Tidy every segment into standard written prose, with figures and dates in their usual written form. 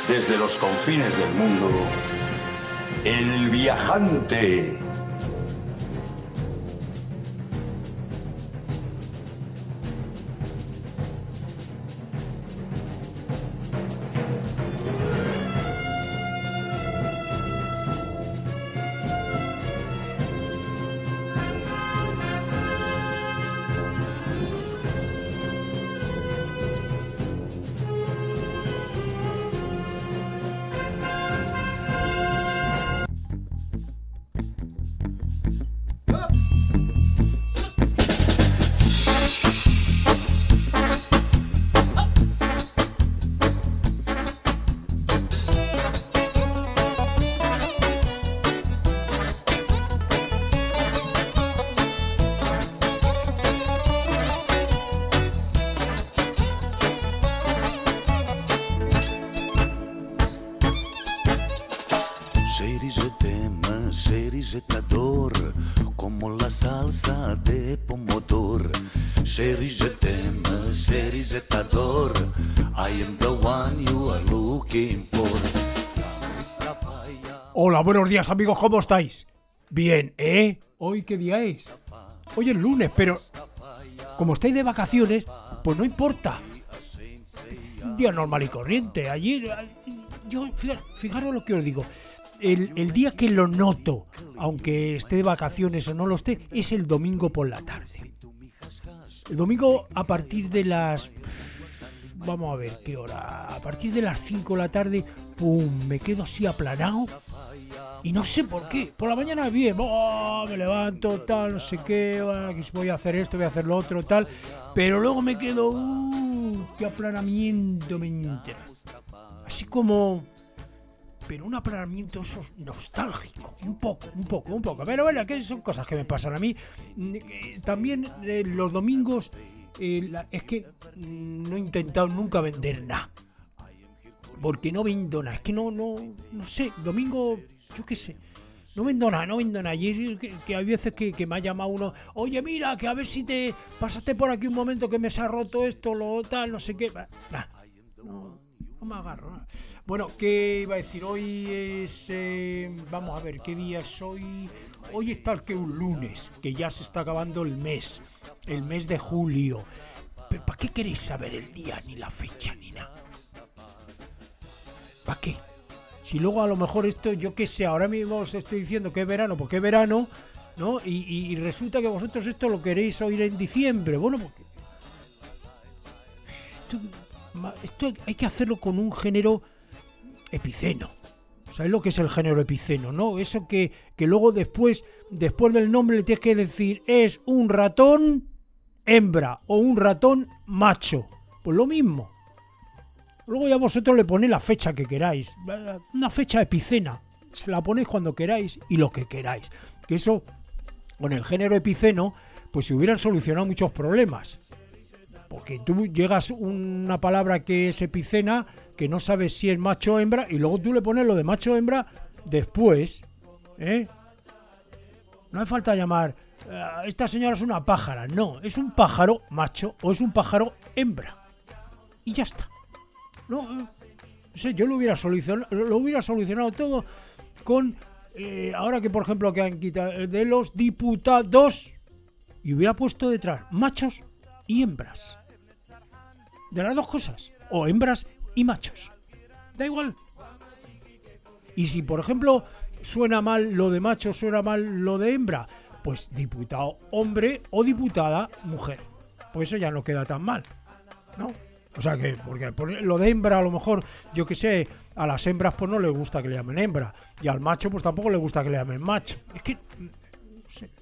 desde los confines del mundo, el viajante. Hola, buenos días amigos, ¿cómo estáis? Bien, ¿eh? ¿Hoy qué día es? Hoy es lunes, pero como estáis de vacaciones, pues no importa. Un día normal y corriente. Ayer, yo, fijaros lo que os digo. El día que lo noto, aunque esté de vacaciones o no lo esté, es el domingo por la tarde. El domingo a partir de las... Vamos a ver qué hora. A partir de las 5 de la tarde, ¡pum! Me quedo así aplanado. Y no sé por qué. Por la mañana bien, me levanto, tal, no sé qué, voy a hacer esto, voy a hacer lo otro, tal. Pero luego me quedo, qué aplanamiento me entra. Así como... Pero un aplanamiento eso nostálgico, un poco. Pero bueno, que son cosas que me pasan a mí. También los domingos, es que no he intentado nunca vender nada. Porque no vendo nada, es que no sé, domingo, yo qué sé, no vendo nada. Y es que hay veces que me ha llamado uno, oye, mira, que a ver si te pasaste por aquí un momento que me se ha roto esto, lo tal, no sé qué. No me agarro, nada. Bueno, ¿qué iba a decir? Hoy es, vamos a ver, ¿qué día es hoy? Hoy es tal que un lunes, que ya se está acabando el mes de julio. ¿Pero para qué queréis saber el día, ni la fecha, ni nada? ¿Para qué? Si luego a lo mejor esto, yo qué sé, ahora mismo os estoy diciendo que es verano, porque es verano, ¿no? Y resulta que vosotros esto lo queréis oír en diciembre. Bueno, porque... Esto hay que hacerlo con un género epiceno. ¿Sabes lo que es el género epiceno, no? Eso que luego después del nombre le tienes que decir, es un ratón hembra o un ratón macho. Pues lo mismo. Luego ya vosotros le ponéis la fecha que queráis, una fecha epicena, se la ponéis cuando queráis y lo que queráis. Que eso, con el género epiceno, pues se hubieran solucionado muchos problemas. Porque tú llegas una palabra que es epicena, que no sabes si es macho o hembra, y luego tú le pones lo de macho o hembra después, ¿eh? No hace falta llamar, esta señora es una pájara, no, es un pájaro macho o es un pájaro hembra. Y ya está. No sé, yo lo hubiera solucionado todo con ahora que por ejemplo que han quitado de los diputados y hubiera puesto detrás machos y hembras, de las dos cosas, o hembras y machos, da igual. Y si por ejemplo suena mal lo de macho, suena mal lo de hembra, pues diputado hombre o diputada mujer, pues eso ya no queda tan mal, ¿no? O sea que, porque lo de hembra a lo mejor, yo que sé, a las hembras pues no les gusta que le llamen hembra, y al macho pues tampoco le gusta que le llamen macho. Es que, no sé.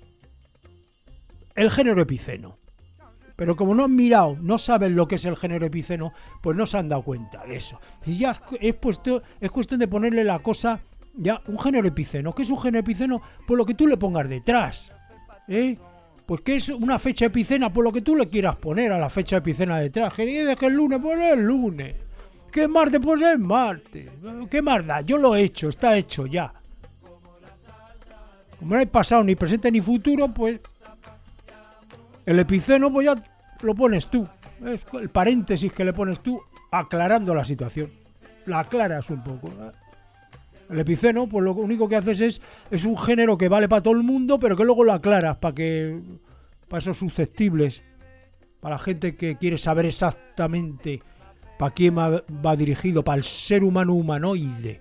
El género epiceno. Pero como no han mirado, no saben lo que es el género epiceno, pues no se han dado cuenta de eso. Y ya es cuestión de ponerle la cosa, ya, un género epiceno. ¿Qué es un género epiceno? Pues lo que tú le pongas detrás, ¿eh? Pues que es una fecha epicena, por lo que tú le quieras poner a la fecha epicena detrás. Que dices que el lunes, pues es el lunes. Que es martes, pues es martes. ¿Qué más da? Yo lo he hecho, está hecho ya. Como no hay pasado, ni presente, ni futuro, pues el epiceno, pues ya lo pones tú. Es el paréntesis que le pones tú aclarando la situación. la aclaras un poco. El epiceno, pues lo único que haces es un género que vale para todo el mundo, pero que luego lo aclaras para esos susceptibles, para la gente que quiere saber exactamente para quién va dirigido, para el ser humano humanoide,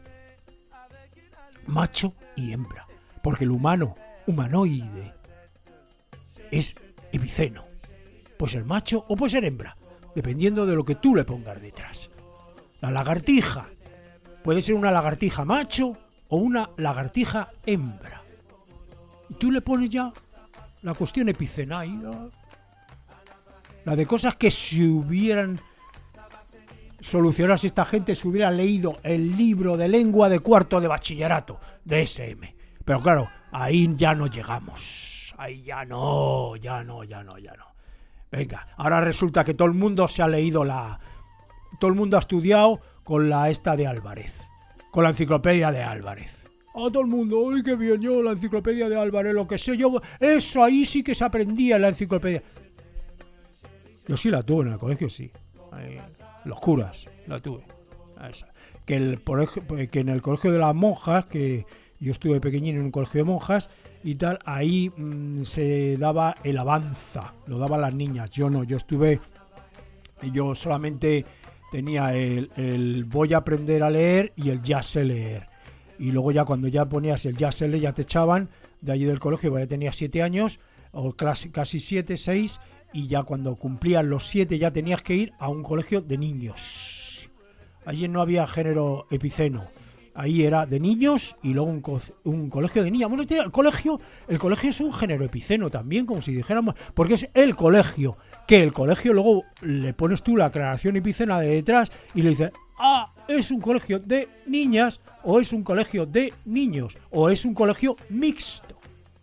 macho y hembra, porque el humano humanoide es epiceno, puede ser macho o puede ser hembra, dependiendo de lo que tú le pongas detrás. La lagartija puede ser una lagartija macho o una lagartija hembra, y tú le pones ya la cuestión epicena y la de cosas que si hubieran solucionado, si esta gente se hubiera leído el libro de lengua de cuarto de bachillerato de SM. Pero claro, ahí ya no llegamos. Ahí ya no. Venga, ahora resulta que todo el mundo se ha leído todo el mundo ha estudiado con la esta de Álvarez, con la enciclopedia de Álvarez. Todo el mundo, ¡ay, qué bien! Yo, la enciclopedia de Álvarez, lo que sé yo, eso ahí sí que se aprendía en la enciclopedia. Yo sí la tuve en el colegio, sí. Los curas, la tuve. Esa. Que en el colegio de las monjas, que yo estuve pequeñín en un colegio de monjas y tal, ahí se daba el avanza, lo daban las niñas. Yo no, yo solamente tenía el voy a aprender a leer y el ya sé leer. Y luego ya cuando ya ponías el ya sé leer, ya te echaban de allí del colegio, ya tenía 7 años, o casi 7, 6, y ya cuando cumplías los 7 ya tenías que ir a un colegio de niños. Allí no había género epiceno, ahí era de niños y luego un colegio de niñas. Bueno, el colegio es un género epiceno también, como si dijéramos, porque es el colegio, que el colegio luego le pones tú la aclaración epicena de detrás y le dices, es un colegio de niñas, o es un colegio de niños, o es un colegio mixto.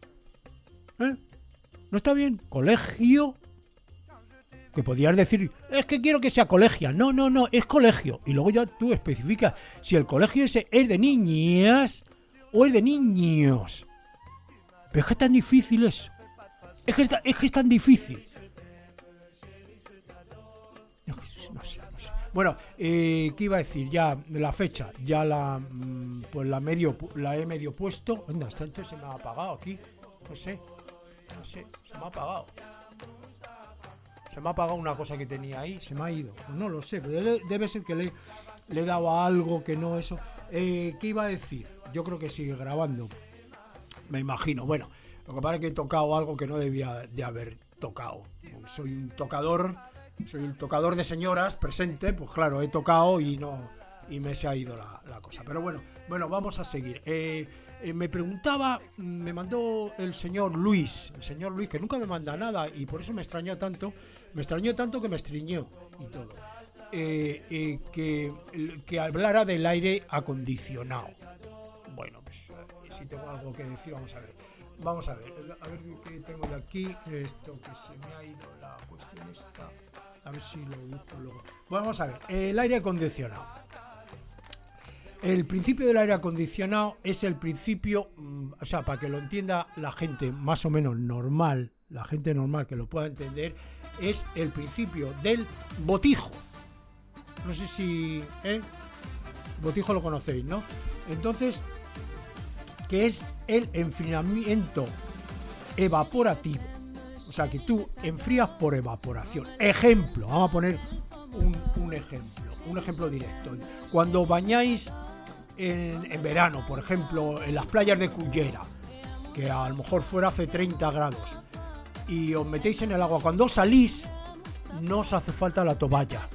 ¿No está bien? Colegio, que podrías decir, es que quiero que sea colegia. No, es colegio. Y luego ya tú especificas si el colegio ese es de niñas o es de niños. Pero es que es tan difícil eso. Es que es tan difícil. Bueno, ¿qué iba a decir? Ya la fecha, ya la he medio puesto. Anda, esto se me ha apagado aquí. No sé, se me ha apagado. Se me ha apagado una cosa que tenía ahí, se me ha ido. Pues no lo sé, pero debe ser que le he dado a algo que no eso. ¿Qué iba a decir? Yo creo que sigue grabando, me imagino. Bueno, lo que pasa es que he tocado algo que no debía de haber tocado. Soy un tocador de señoras presente, pues claro, he tocado y me se ha ido la cosa. Pero bueno, vamos a seguir. Me preguntaba, me mandó el señor Luis, que nunca me manda nada y por eso me extrañó tanto que me estriñó y todo, que hablara del aire acondicionado. Bueno, pues si tengo algo que decir, vamos a ver qué tengo de aquí, esto que se me ha ido la cuestión esta, a ver si lo busco luego. Bueno, vamos a ver, el aire acondicionado. El principio del aire acondicionado es el principio, o sea, para que lo entienda la gente más o menos normal, la gente normal que lo pueda entender, es el principio del botijo. No sé si... botijo lo conocéis, ¿no? Entonces, que es el enfriamiento evaporativo. O sea, que tú enfrías por evaporación. Ejemplo, vamos a poner un ejemplo directo. Cuando bañáis en verano, por ejemplo, en las playas de Cullera, que a lo mejor fuera hace 30 grados, y os metéis en el agua, cuando salís no os hace falta la toalla.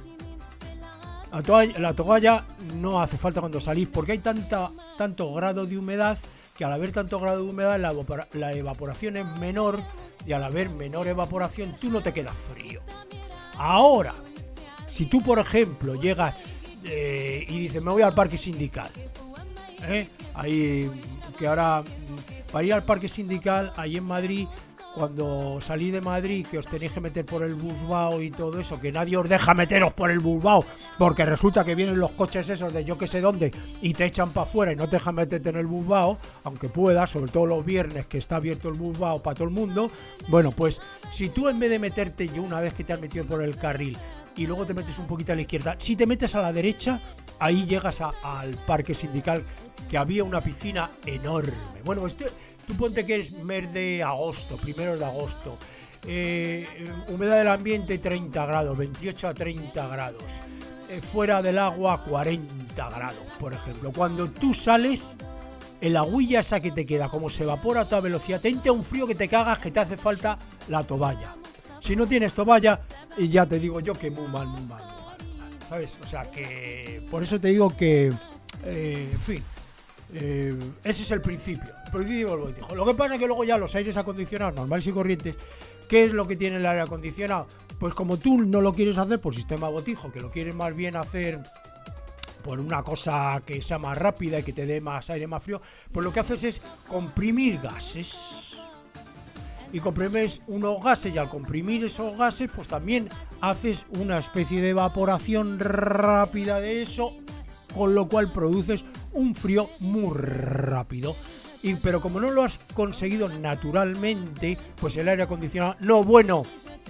La toalla no hace falta cuando salís, porque hay tanto grado de humedad, que al haber tanto grado de humedad la evaporación es menor, y al haber menor evaporación tú no te quedas frío. Ahora, si tú por ejemplo llegas y dices me voy al parque sindical, ahí que ahora para ir al parque sindical ahí en Madrid, cuando salí de Madrid, que os tenéis que meter por el Busbao y todo eso, que nadie os deja meteros por el Busbao, porque resulta que vienen los coches esos de yo que sé dónde y te echan para afuera y no te dejan meterte en el Busbao, aunque puedas, sobre todo los viernes que está abierto el Busbao para todo el mundo. Bueno, pues si tú en vez de meterte, yo una vez que te has metido por el carril y luego te metes un poquito a la izquierda, si te metes a la derecha, ahí llegas al parque sindical, que había una piscina enorme. Bueno, tú ponte que es mes de agosto, 1 de agosto, humedad del ambiente 30 grados, 28 a 30 grados, fuera del agua 40 grados, por ejemplo. Cuando tú sales, el agüilla esa que te queda, como se evapora a toda velocidad, te entra un frío que te cagas, que te hace falta la toalla. Si no tienes toalla, y ya te digo yo que muy mal, ¿sabes? O sea que, por eso te digo que, en fin, ese es el principio del voltijo. Lo que pasa es que luego ya los aires acondicionados normales y corrientes, ¿qué es lo que tiene el aire acondicionado? Pues como tú no lo quieres hacer por sistema botijo, que lo quieres más bien hacer por una cosa que sea más rápida y que te dé más aire, más frío, pues lo que haces es comprimir gases. Y comprimes unos gases, y al comprimir esos gases, pues también haces una especie de evaporación rápida de eso, con lo cual produces un frío muy rápido. Pero como no lo has conseguido naturalmente, pues el aire acondicionado, no, bueno,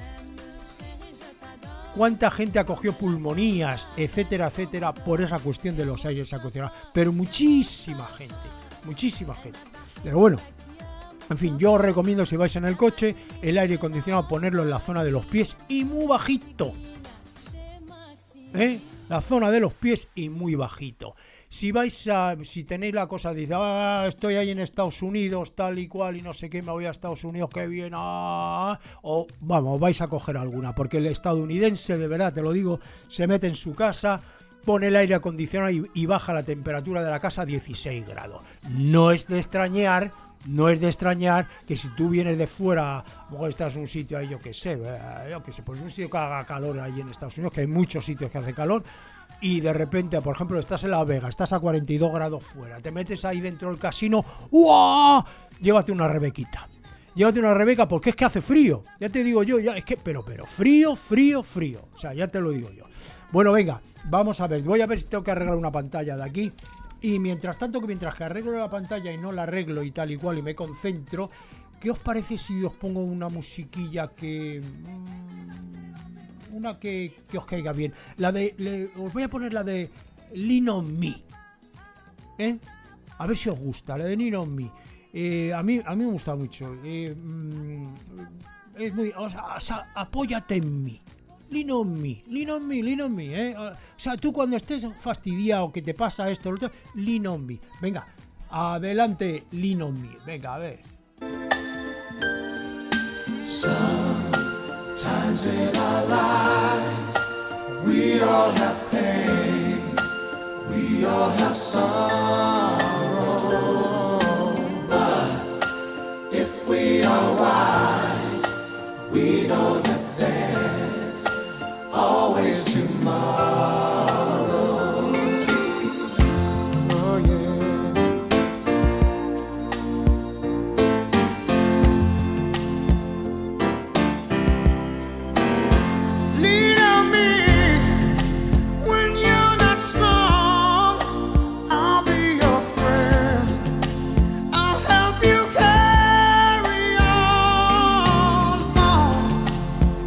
¿cuánta gente acogió pulmonías, etcétera, etcétera, por esa cuestión de los aires acondicionados? Pero muchísima gente. Pero bueno, en fin, yo os recomiendo, si vais en el coche, el aire acondicionado ponerlo en la zona de los pies y muy bajito. La zona de los pies y muy bajito. Si tenéis la cosa, dice, estoy ahí en Estados Unidos, tal y cual, y no sé qué, me voy a Estados Unidos, qué bien, o vamos, vais a coger alguna, porque el estadounidense, de verdad, te lo digo, se mete en su casa, pone el aire acondicionado y baja la temperatura de la casa a 16 grados. No es de extrañar que si tú vienes de fuera, a lo mejor estás en un sitio ahí, yo que sé, pues un sitio que haga calor ahí en Estados Unidos, que hay muchos sitios que hace calor, y de repente, por ejemplo, estás en Las Vegas, estás a 42 grados fuera, te metes ahí dentro del casino, ¡uah! Llévate una rebequita, porque es que hace frío, ya te digo yo, pero frío, o sea, ya te lo digo yo. Bueno, venga, vamos a ver, voy a ver si tengo que arreglar una pantalla de aquí, y mientras que arreglo la pantalla y no la arreglo y tal y cual, y me concentro, ¿qué os parece si os pongo una musiquilla que os caiga bien? Os voy a poner la de Lean on Me, a ver si os gusta, la de Lean on Me. A mí me gusta mucho, es muy, o sea, apóyate en mí. Lean on me, O sea, tú cuando estés fastidiado, que te pasa esto, lo otro, lean on me. Venga, adelante, lean on me. Venga, a ver. Sometimes in our lives, we all have pain, we all have sorrow, but if we are wise, we know that always tomorrow. Oh yeah. Lean on me when you're not strong. I'll be your friend. I'll help you carry on.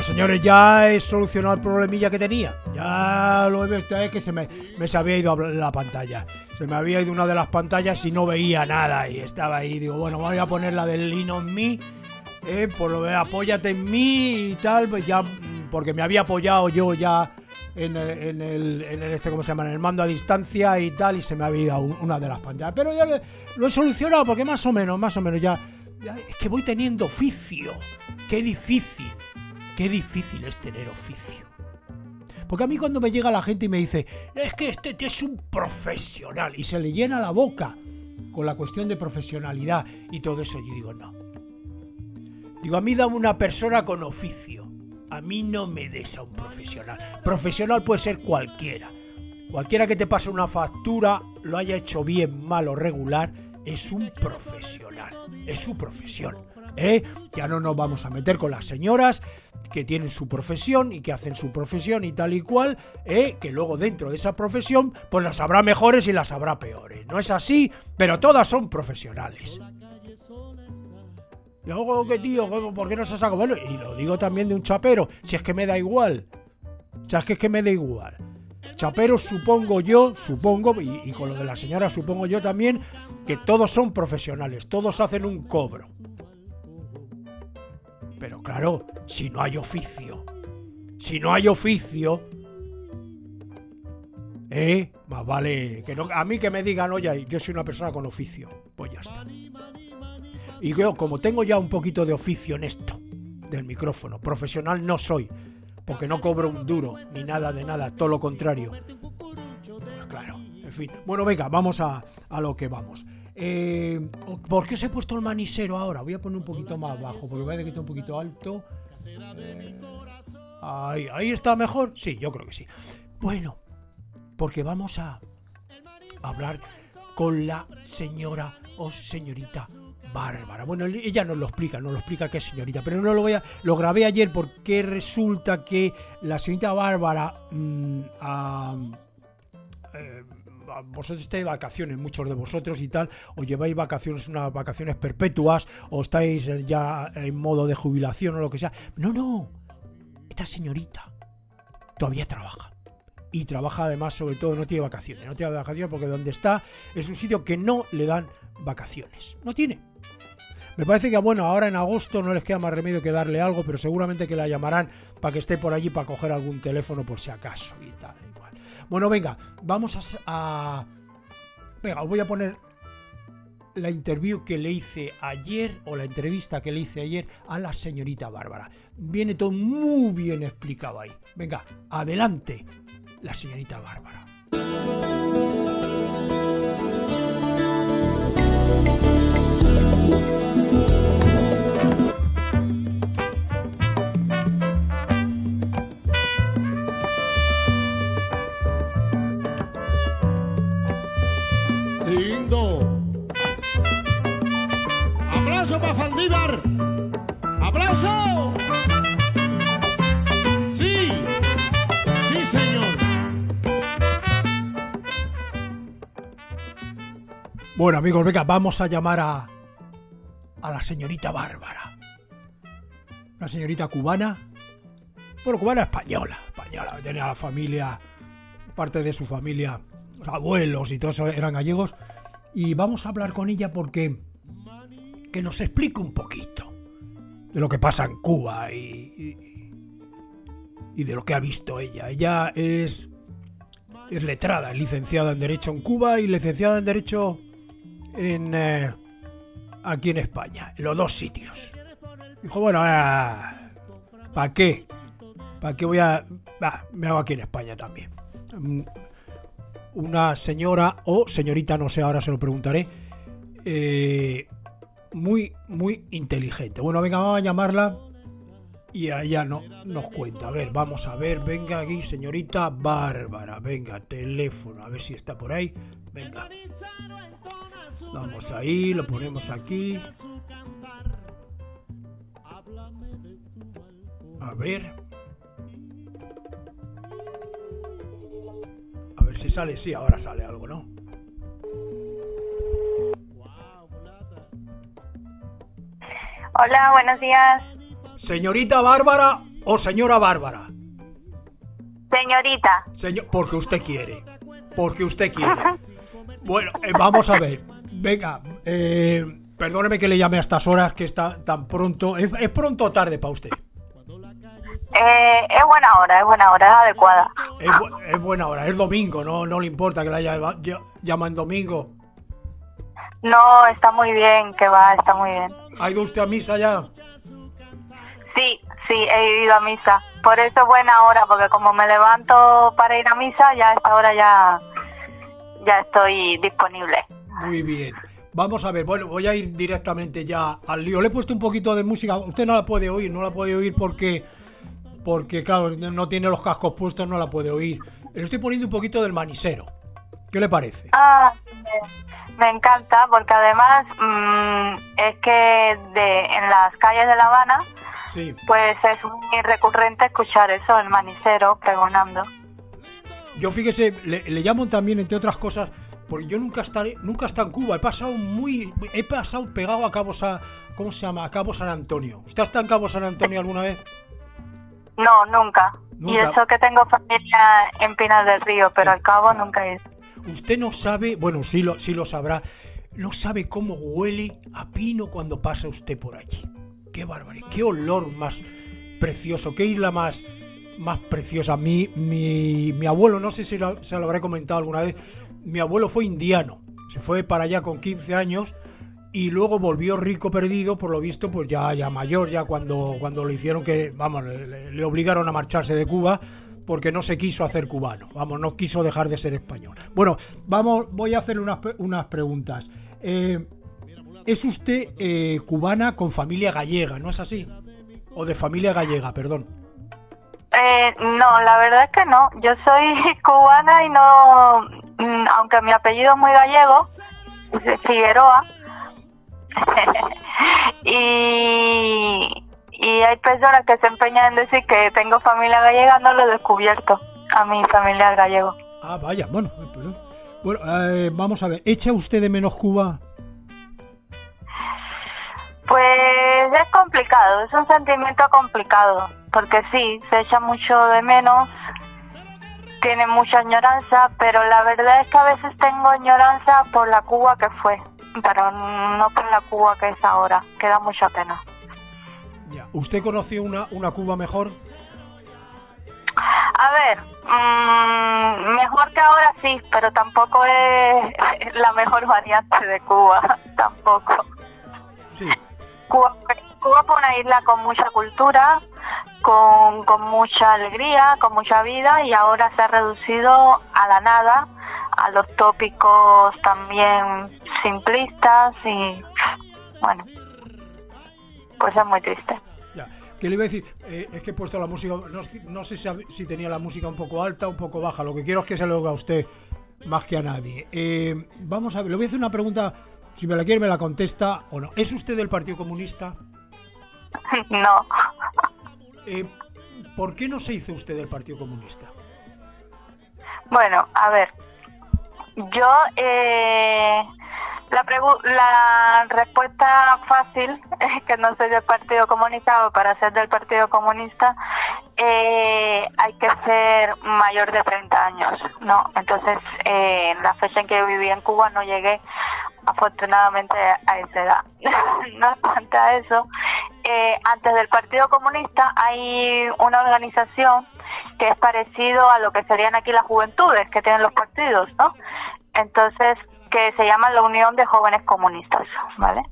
señores, ya he solucionado el problemilla que tenía. Ya lo he visto, es que se me había ido la pantalla. Se me había ido una de las pantallas y no veía nada. Y estaba ahí, digo, bueno, voy a poner la del Lean on Me. Por lo de apóyate en mí y tal, pues ya, porque me había apoyado yo ya en el ¿cómo se llama? En el mando a distancia y tal, y se me había ido una de las pantallas. Pero ya lo he solucionado, porque más o menos ya es que voy teniendo oficio. Qué difícil es tener oficio. Porque a mí cuando me llega la gente y me dice, es que este es un profesional, y se le llena la boca con la cuestión de profesionalidad y todo eso, yo digo, no. Digo, a mí dame una persona con oficio. A mí no me des a un profesional. Profesional puede ser cualquiera. Cualquiera que te pase una factura, lo haya hecho bien, mal o regular, es un profesional. Es su profesión. Ya no nos vamos a meter con las señoras que tienen su profesión y que hacen su profesión y tal y cual, que luego dentro de esa profesión pues las habrá mejores y las habrá peores. No es así, pero todas son profesionales. Y luego, ¿qué tío? ¿Por qué no se saca? Bueno, y lo digo también de un chapero, si es que me da igual. O sea, es que me da igual. Chaperos supongo, y con lo de la señora supongo yo también, que todos son profesionales, todos hacen un cobro. Pero claro, si no hay oficio, más vale que no, a mí que me digan, oye, yo soy una persona con oficio, pues ya está. Y yo, como tengo ya un poquito de oficio en esto del micrófono, profesional no soy, porque no cobro un duro, ni nada de nada, todo lo contrario. Pues claro, en fin. Bueno, venga, vamos a lo que vamos. ¿Por qué os he puesto el manisero ahora? Voy a poner un poquito más bajo, porque parece que está un poquito alto. Ahí está mejor. Sí, yo creo que sí. Bueno, porque vamos a hablar con la señora o señorita Bárbara. Bueno, ella nos lo explica que es señorita, pero no lo grabé ayer porque resulta que la señorita Bárbara vosotros estáis de vacaciones, muchos de vosotros y tal, o lleváis vacaciones, unas vacaciones perpetuas, o estáis ya en modo de jubilación o lo que sea. No, esta señorita todavía trabaja. Y trabaja además, sobre todo, no tiene vacaciones porque donde está es un sitio que no le dan vacaciones. No tiene. Me parece que, bueno, ahora en agosto no les queda más remedio que darle algo, pero seguramente que la llamarán para que esté por allí para coger algún teléfono por si acaso y tal. Igual. Bueno, venga, vamos Venga, os voy a poner la interview que le hice ayer, o la entrevista que le hice ayer a la señorita Bárbara. Viene todo muy bien explicado ahí. Venga, adelante, la señorita Bárbara. Lindo. ¡Aplauso para Faldívar! ¡Aplauso! ¡Sí! ¡Sí, señor! Bueno, amigos, venga, vamos a llamar a la señorita Bárbara. Una señorita cubana. Bueno, cubana española. Tenía la familia, parte de su familia, los abuelos y todo eso eran gallegos. Y vamos a hablar con ella porque que nos explique un poquito de lo que pasa en Cuba y de lo que ha visto ella. Ella es letrada, es licenciada en Derecho en Cuba y licenciada en Derecho aquí en España, en los dos sitios. Dijo, bueno, ¿para qué? ¿Para qué me hago aquí en España también? Una señora o señorita, no sé, ahora se lo preguntaré, muy inteligente. Bueno, venga, vamos a llamarla y allá nos cuenta. A ver, vamos a ver, venga aquí, señorita Bárbara, venga, teléfono, a ver si está por ahí. Venga, vamos ahí, lo ponemos aquí. A ver si sale. Sí, ahora sale algo, ¿no? Hola, buenos días. Señorita Bárbara, o señora Bárbara? Señorita. Porque usted quiere. Porque usted quiere. Bueno, vamos a ver. Venga, perdóneme que le llame a estas horas, que está tan pronto. ¿Es pronto o tarde para usted? Es buena hora, es adecuada. Es buena hora, es domingo, no le importa que la llama en domingo. No, está muy bien, que va, está muy bien. ¿Ha ido usted a misa ya? Sí, he ido a misa. Por eso es buena hora, porque como me levanto para ir a misa, ya a esta hora ya estoy disponible. Muy bien. Vamos a ver, bueno, voy a ir directamente ya al lío. Le he puesto un poquito de música, usted no la puede oír porque claro, no tiene los cascos puestos, no la puede oír. Le estoy poniendo un poquito del Manisero. ¿Qué le parece? Me encanta, porque además es que en las calles de La Habana, sí, pues es muy recurrente escuchar eso, el Manisero pregonando. Yo, fíjese, le llamo también, entre otras cosas, porque yo nunca he estado en Cuba. He pasado pegado a Cabo ¿cómo se llama? A Cabo San Antonio. ¿Usted está en Cabo San Antonio alguna vez? No, nunca. Y eso que tengo familia en Pinar del Río, pero al Cabo nunca he ido. Usted no sabe, bueno, sí lo sabrá, no sabe cómo huele a pino cuando pasa usted por allí. Qué barbaridad, qué olor más precioso, qué isla más preciosa. Mi abuelo, no sé si se lo habré comentado alguna vez, mi abuelo fue indiano, se fue para allá con 15 años y luego volvió rico perdido, por lo visto, pues ya mayor, ya cuando le hicieron que, vamos, le obligaron a marcharse de Cuba, porque no se quiso hacer cubano, vamos, no quiso dejar de ser español. Bueno, voy a hacer unas preguntas. ¿Es usted cubana con familia gallega, no es así? O de familia gallega, perdón. No, la verdad es que no. Yo soy cubana y no, aunque mi apellido es muy gallego, Figueroa, y hay personas que se empeñan en decir que tengo familia gallega, no lo he descubierto a mi familiar gallego. Ah, vaya, bueno, perdón. Bueno, vamos a ver, ¿echa usted de menos Cuba? Pues es complicado, es un sentimiento complicado, porque sí, se echa mucho de menos, tiene mucha añoranza, pero la verdad es que a veces tengo añoranza por la Cuba que fue, pero no por la Cuba que es ahora, que da mucha pena. Ya. ¿Usted conoció una Cuba mejor? A ver, mejor que ahora sí, pero tampoco es la mejor variante de Cuba, tampoco. Sí. Cuba fue una isla con mucha cultura, con mucha alegría, con mucha vida, y ahora se ha reducido a la nada, a los tópicos también simplistas y bueno, pues es muy triste. Ya, ¿qué le iba a decir? Es que he puesto la música, no sé si tenía la música un poco alta o un poco baja, lo que quiero es que se lo oiga a usted más que a nadie. Vamos a ver, le voy a hacer una pregunta, si me la quiere me la contesta o no. ¿Es usted del Partido Comunista? No. ¿Por qué no se hizo usted del Partido Comunista? Bueno, a ver, yo la respuesta fácil es que no soy del Partido Comunista, o para ser del Partido Comunista hay que ser mayor de 30 años, ¿no? Entonces, en la fecha en que yo vivía en Cuba no llegué afortunadamente a esa edad. No obstante a eso, antes del Partido Comunista hay una organización que es parecido a lo que serían aquí las juventudes que tienen los partidos, ¿no? Entonces, que se llama la Unión de Jóvenes Comunistas, ¿vale?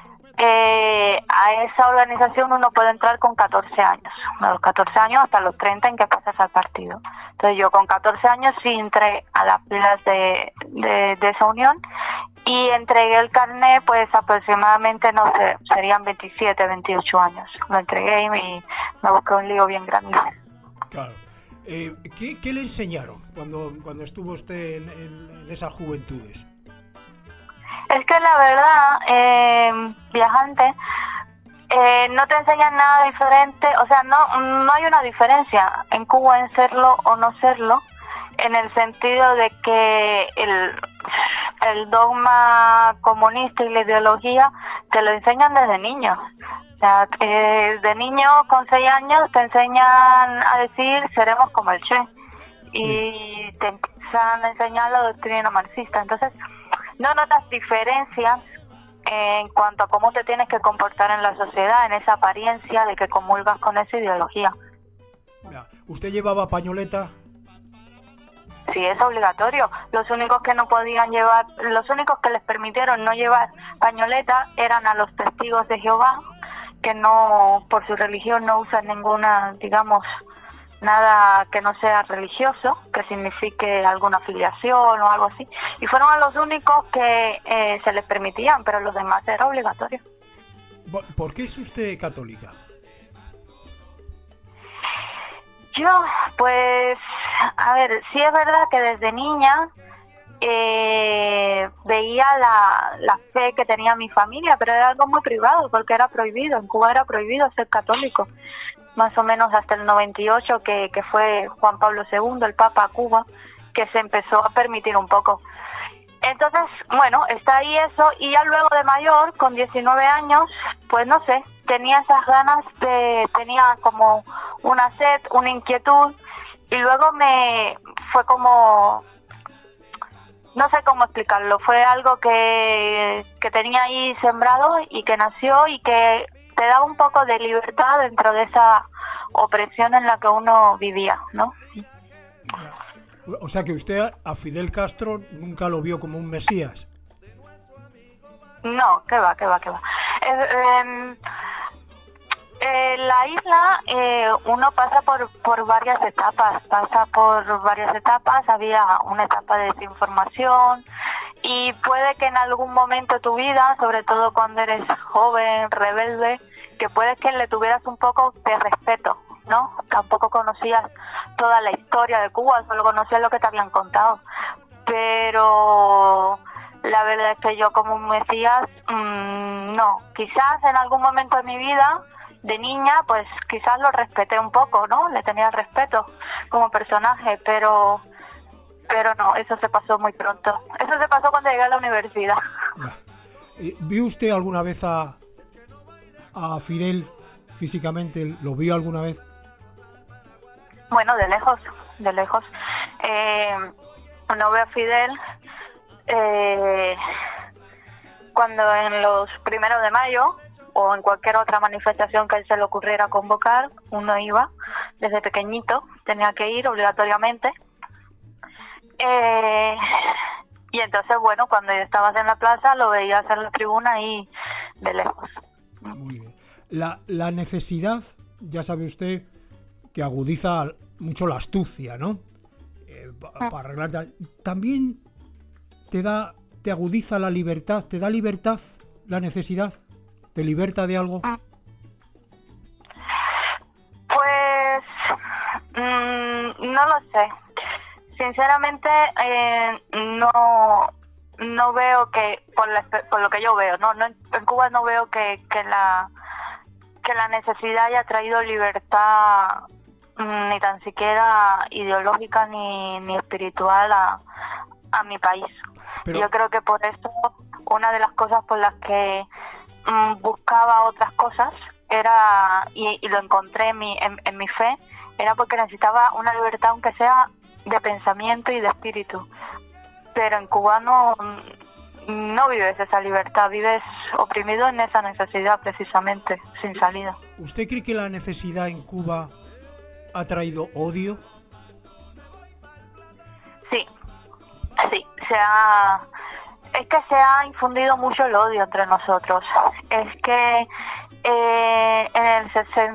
A esa organización uno puede entrar con 14 años, de los 14 años hasta los 30 en que pasas al partido. Entonces yo con 14 años sí entré a las filas de esa unión y entregué el carnet pues aproximadamente, no sé, serían 27, 28 años. Lo entregué y me busqué un lío bien grande. Claro. ¿Qué le enseñaron cuando estuvo usted en esas juventudes? Es que la verdad, viajante, no te enseñan nada diferente, o sea, no hay una diferencia en Cuba en serlo o no serlo, en el sentido de que el dogma comunista y la ideología te lo enseñan desde niño. O sea, de niño con 6 años te enseñan a decir seremos como el Che y te empiezan a enseñar la doctrina marxista. Entonces, no notas diferencias en cuanto a cómo te tienes que comportar en la sociedad, en esa apariencia de que comulgas con esa ideología. ¿Usted llevaba pañoleta? Sí, es obligatorio. Los únicos que no podían llevar, los únicos que les permitieron no llevar pañoleta eran a los testigos de Jehová, que no, por su religión no usan ninguna, digamos, nada que no sea religioso, que signifique alguna afiliación o algo así. Y fueron a los únicos que se les permitían, pero los demás era obligatorio. ¿Por qué es usted católica? Yo, pues, a ver, sí es verdad que desde niña veía la fe que tenía mi familia, pero era algo muy privado porque era prohibido. En Cuba era prohibido ser católico, más o menos hasta el 98, que fue Juan Pablo II, el Papa a Cuba, que se empezó a permitir un poco. Entonces, bueno, está ahí eso, y ya luego de mayor, con 19 años, pues no sé, tenía esas ganas tenía como una sed, una inquietud, y luego fue como, no sé cómo explicarlo, fue algo que tenía ahí sembrado y que nació y que te daba un poco de libertad dentro de esa opresión en la que uno vivía, ¿no? O sea que usted a Fidel Castro nunca lo vio como un mesías. No, que va. La isla, uno pasa por varias etapas, había una etapa de desinformación y puede que en algún momento de tu vida, sobre todo cuando eres joven, rebelde, que puede que le tuvieras un poco de respeto, ¿no? Tampoco conocías toda la historia de Cuba, solo conocías lo que te habían contado, pero la verdad es que yo, como me decías, no, quizás en algún momento de mi vida de niña, pues quizás lo respeté un poco, ¿no? Le tenía respeto como personaje, pero no, eso se pasó muy pronto. Eso se pasó cuando llegué a la universidad. ¿Vio usted alguna vez a Fidel físicamente? ¿Lo vio alguna vez? Bueno, de lejos. No veo a Fidel cuando en los 1 de mayo o en cualquier otra manifestación que a él se le ocurriera convocar, uno iba desde pequeñito, tenía que ir obligatoriamente. Y entonces, bueno, cuando yo estabas en la plaza lo veías en la tribuna y de lejos. Muy bien. La necesidad, ya sabe usted, que agudiza mucho la astucia, ¿no? Para arreglar. También te agudiza la libertad, te da libertad la necesidad, te liberta de algo. Pues no lo sé. Sinceramente, no veo que, por lo que yo veo, no en Cuba no veo que la necesidad haya traído libertad, ni tan siquiera ideológica ni espiritual a mi país. Pero yo creo que por eso una de las cosas por las que buscaba otras cosas era, y lo encontré en mi fe, era porque necesitaba una libertad, aunque sea de pensamiento y de espíritu. Pero en Cuba no vives esa libertad, vives oprimido en esa necesidad, precisamente, sin salida. ¿Usted cree que la necesidad en Cuba ha traído odio? Sí, es que se ha infundido mucho el odio entre nosotros. Es que en el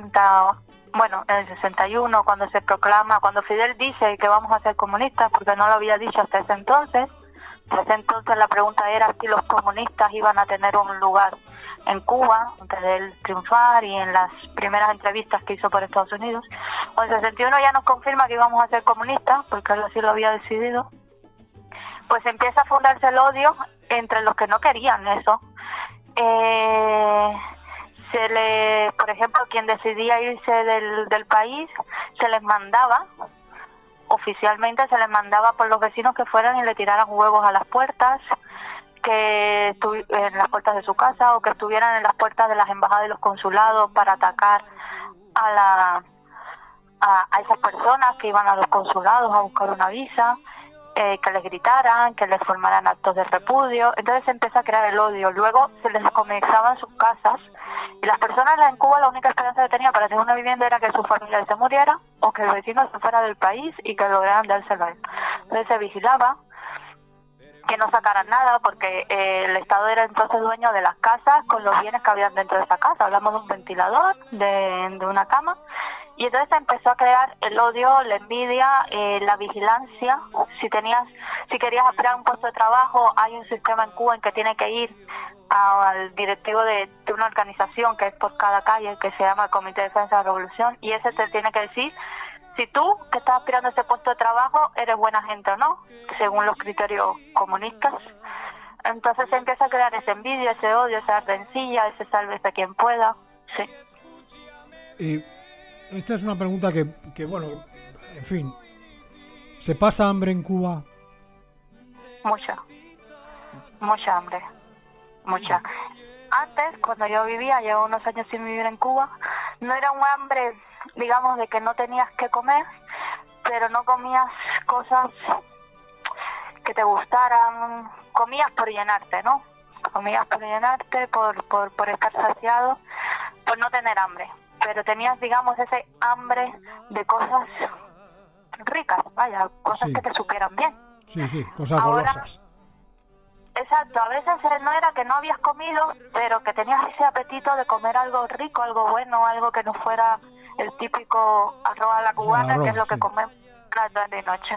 61, cuando se proclama, cuando Fidel dice que vamos a ser comunistas, porque no lo había dicho hasta ese entonces la pregunta era si los comunistas iban a tener un lugar en Cuba antes de él triunfar, y en las primeras entrevistas que hizo por Estados Unidos. En el 61 ya nos confirma que íbamos a ser comunistas, porque él así lo había decidido. Pues empieza a fundarse el odio entre los que no querían eso. Por ejemplo, quien decidía irse del país, se les mandaba oficialmente se les mandaba por los vecinos que fueran y le tiraran huevos a las puertas, que en las puertas de su casa, o que estuvieran en las puertas de las embajadas y los consulados para atacar a esas personas que iban a los consulados a buscar una visa, que les gritaran, que les formaran actos de repudio. Entonces se empieza a crear el odio. Luego se les comenzaban sus casas, y las personas en Cuba la única esperanza que tenían para tener una vivienda era que su familia se muriera o que el vecino se fuera del país y que lograran dárselo a él. Entonces se vigilaba que no sacaran nada, porque el Estado era entonces dueño de las casas con los bienes que habían dentro de esa casa. Hablamos de un ventilador, de una cama, y entonces se empezó a crear el odio, la envidia, la vigilancia. Si querías aspirar a un puesto de trabajo, hay un sistema en Cuba en que tiene que ir al directivo de una organización que es por cada calle, que se llama el Comité de Defensa de la Revolución, y ese te tiene que decir si tú, que estás aspirando a ese puesto de trabajo, eres buena gente o no, según los criterios comunistas. Entonces se empieza a crear esa envidia, ese odio, esa rencilla, ese sálvese quien pueda. Sí. Esta es una pregunta que, bueno, en fin, ¿se pasa hambre en Cuba? Mucha hambre, mucha. Antes, cuando yo vivía, llevo unos años sin vivir en Cuba, no era un hambre, digamos, de que no tenías que comer, pero no comías cosas que te gustaran, comías por llenarte, ¿no? Comías por llenarte, por estar saciado, por no tener hambre, pero tenías, digamos, ese hambre de cosas ricas, vaya, cosas que te supieran bien. Sí, cosas golosas. Exacto, a veces no era que no habías comido, pero que tenías ese apetito de comer algo rico, algo bueno, algo que no fuera el típico arroz a la cubana, que es lo que comemos de noche.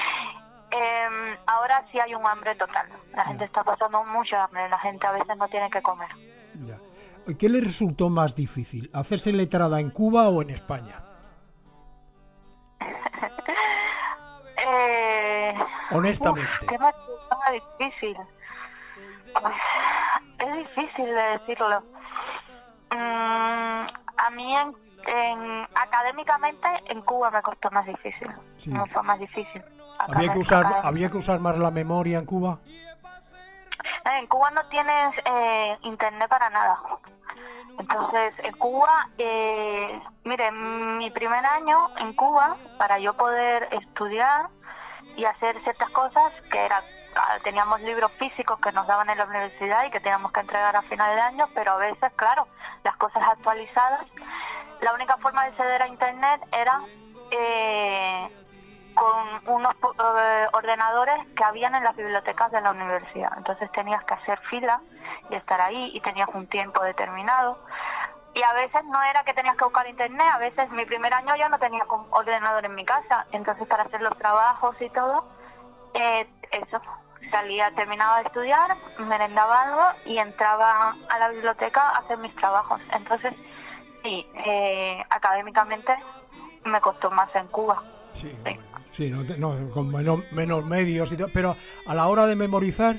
Ahora sí hay un hambre total. La gente está pasando mucha hambre, la gente a veces no tiene que comer. Ya. ¿Qué le resultó más difícil, hacerse letrada en Cuba o en España? Honestamente. ¿Qué más difícil? Pues, es difícil de decirlo. A mí académicamente en Cuba me costó más difícil. Sí. Me fue más difícil. ¿Había que usar más la memoria en Cuba? En Cuba no tienes internet para nada. Entonces, en Cuba, mire, mi primer año en Cuba, para yo poder estudiar y hacer ciertas cosas, que teníamos libros físicos que nos daban en la universidad y que teníamos que entregar a final de año, pero a veces, claro, las cosas actualizadas, la única forma de acceder a internet era con unos ordenadores que habían en las bibliotecas de la universidad. Entonces tenías que hacer fila y estar ahí, y tenías un tiempo determinado. Y a veces no era que tenías que buscar internet, a veces mi primer año ya no tenía ordenador en mi casa, entonces para hacer los trabajos y todo, salía, terminaba de estudiar, merendaba algo y entraba a la biblioteca a hacer mis trabajos. Entonces, sí, académicamente me costó más en Cuba. Sí, no, con menos medios y todo, pero a la hora de memorizar.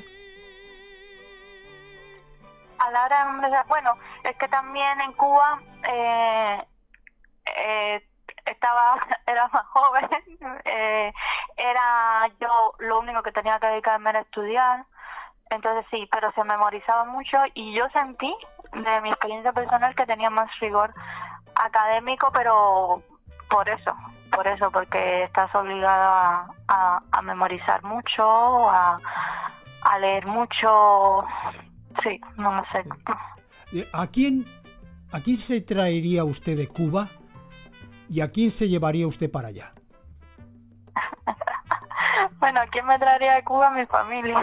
A la hora de memorizar, bueno, es que también en Cuba era más joven, era yo lo único que tenía que dedicarme era estudiar, entonces sí, pero se memorizaba mucho, y yo sentí de mi experiencia personal que tenía más rigor académico, pero porque estás obligada a memorizar mucho, a leer mucho. Sí, no lo sé. ¿A quién se traería usted de Cuba y a quién se llevaría usted para allá? Bueno, ¿a quién me traería de Cuba? Mi familia.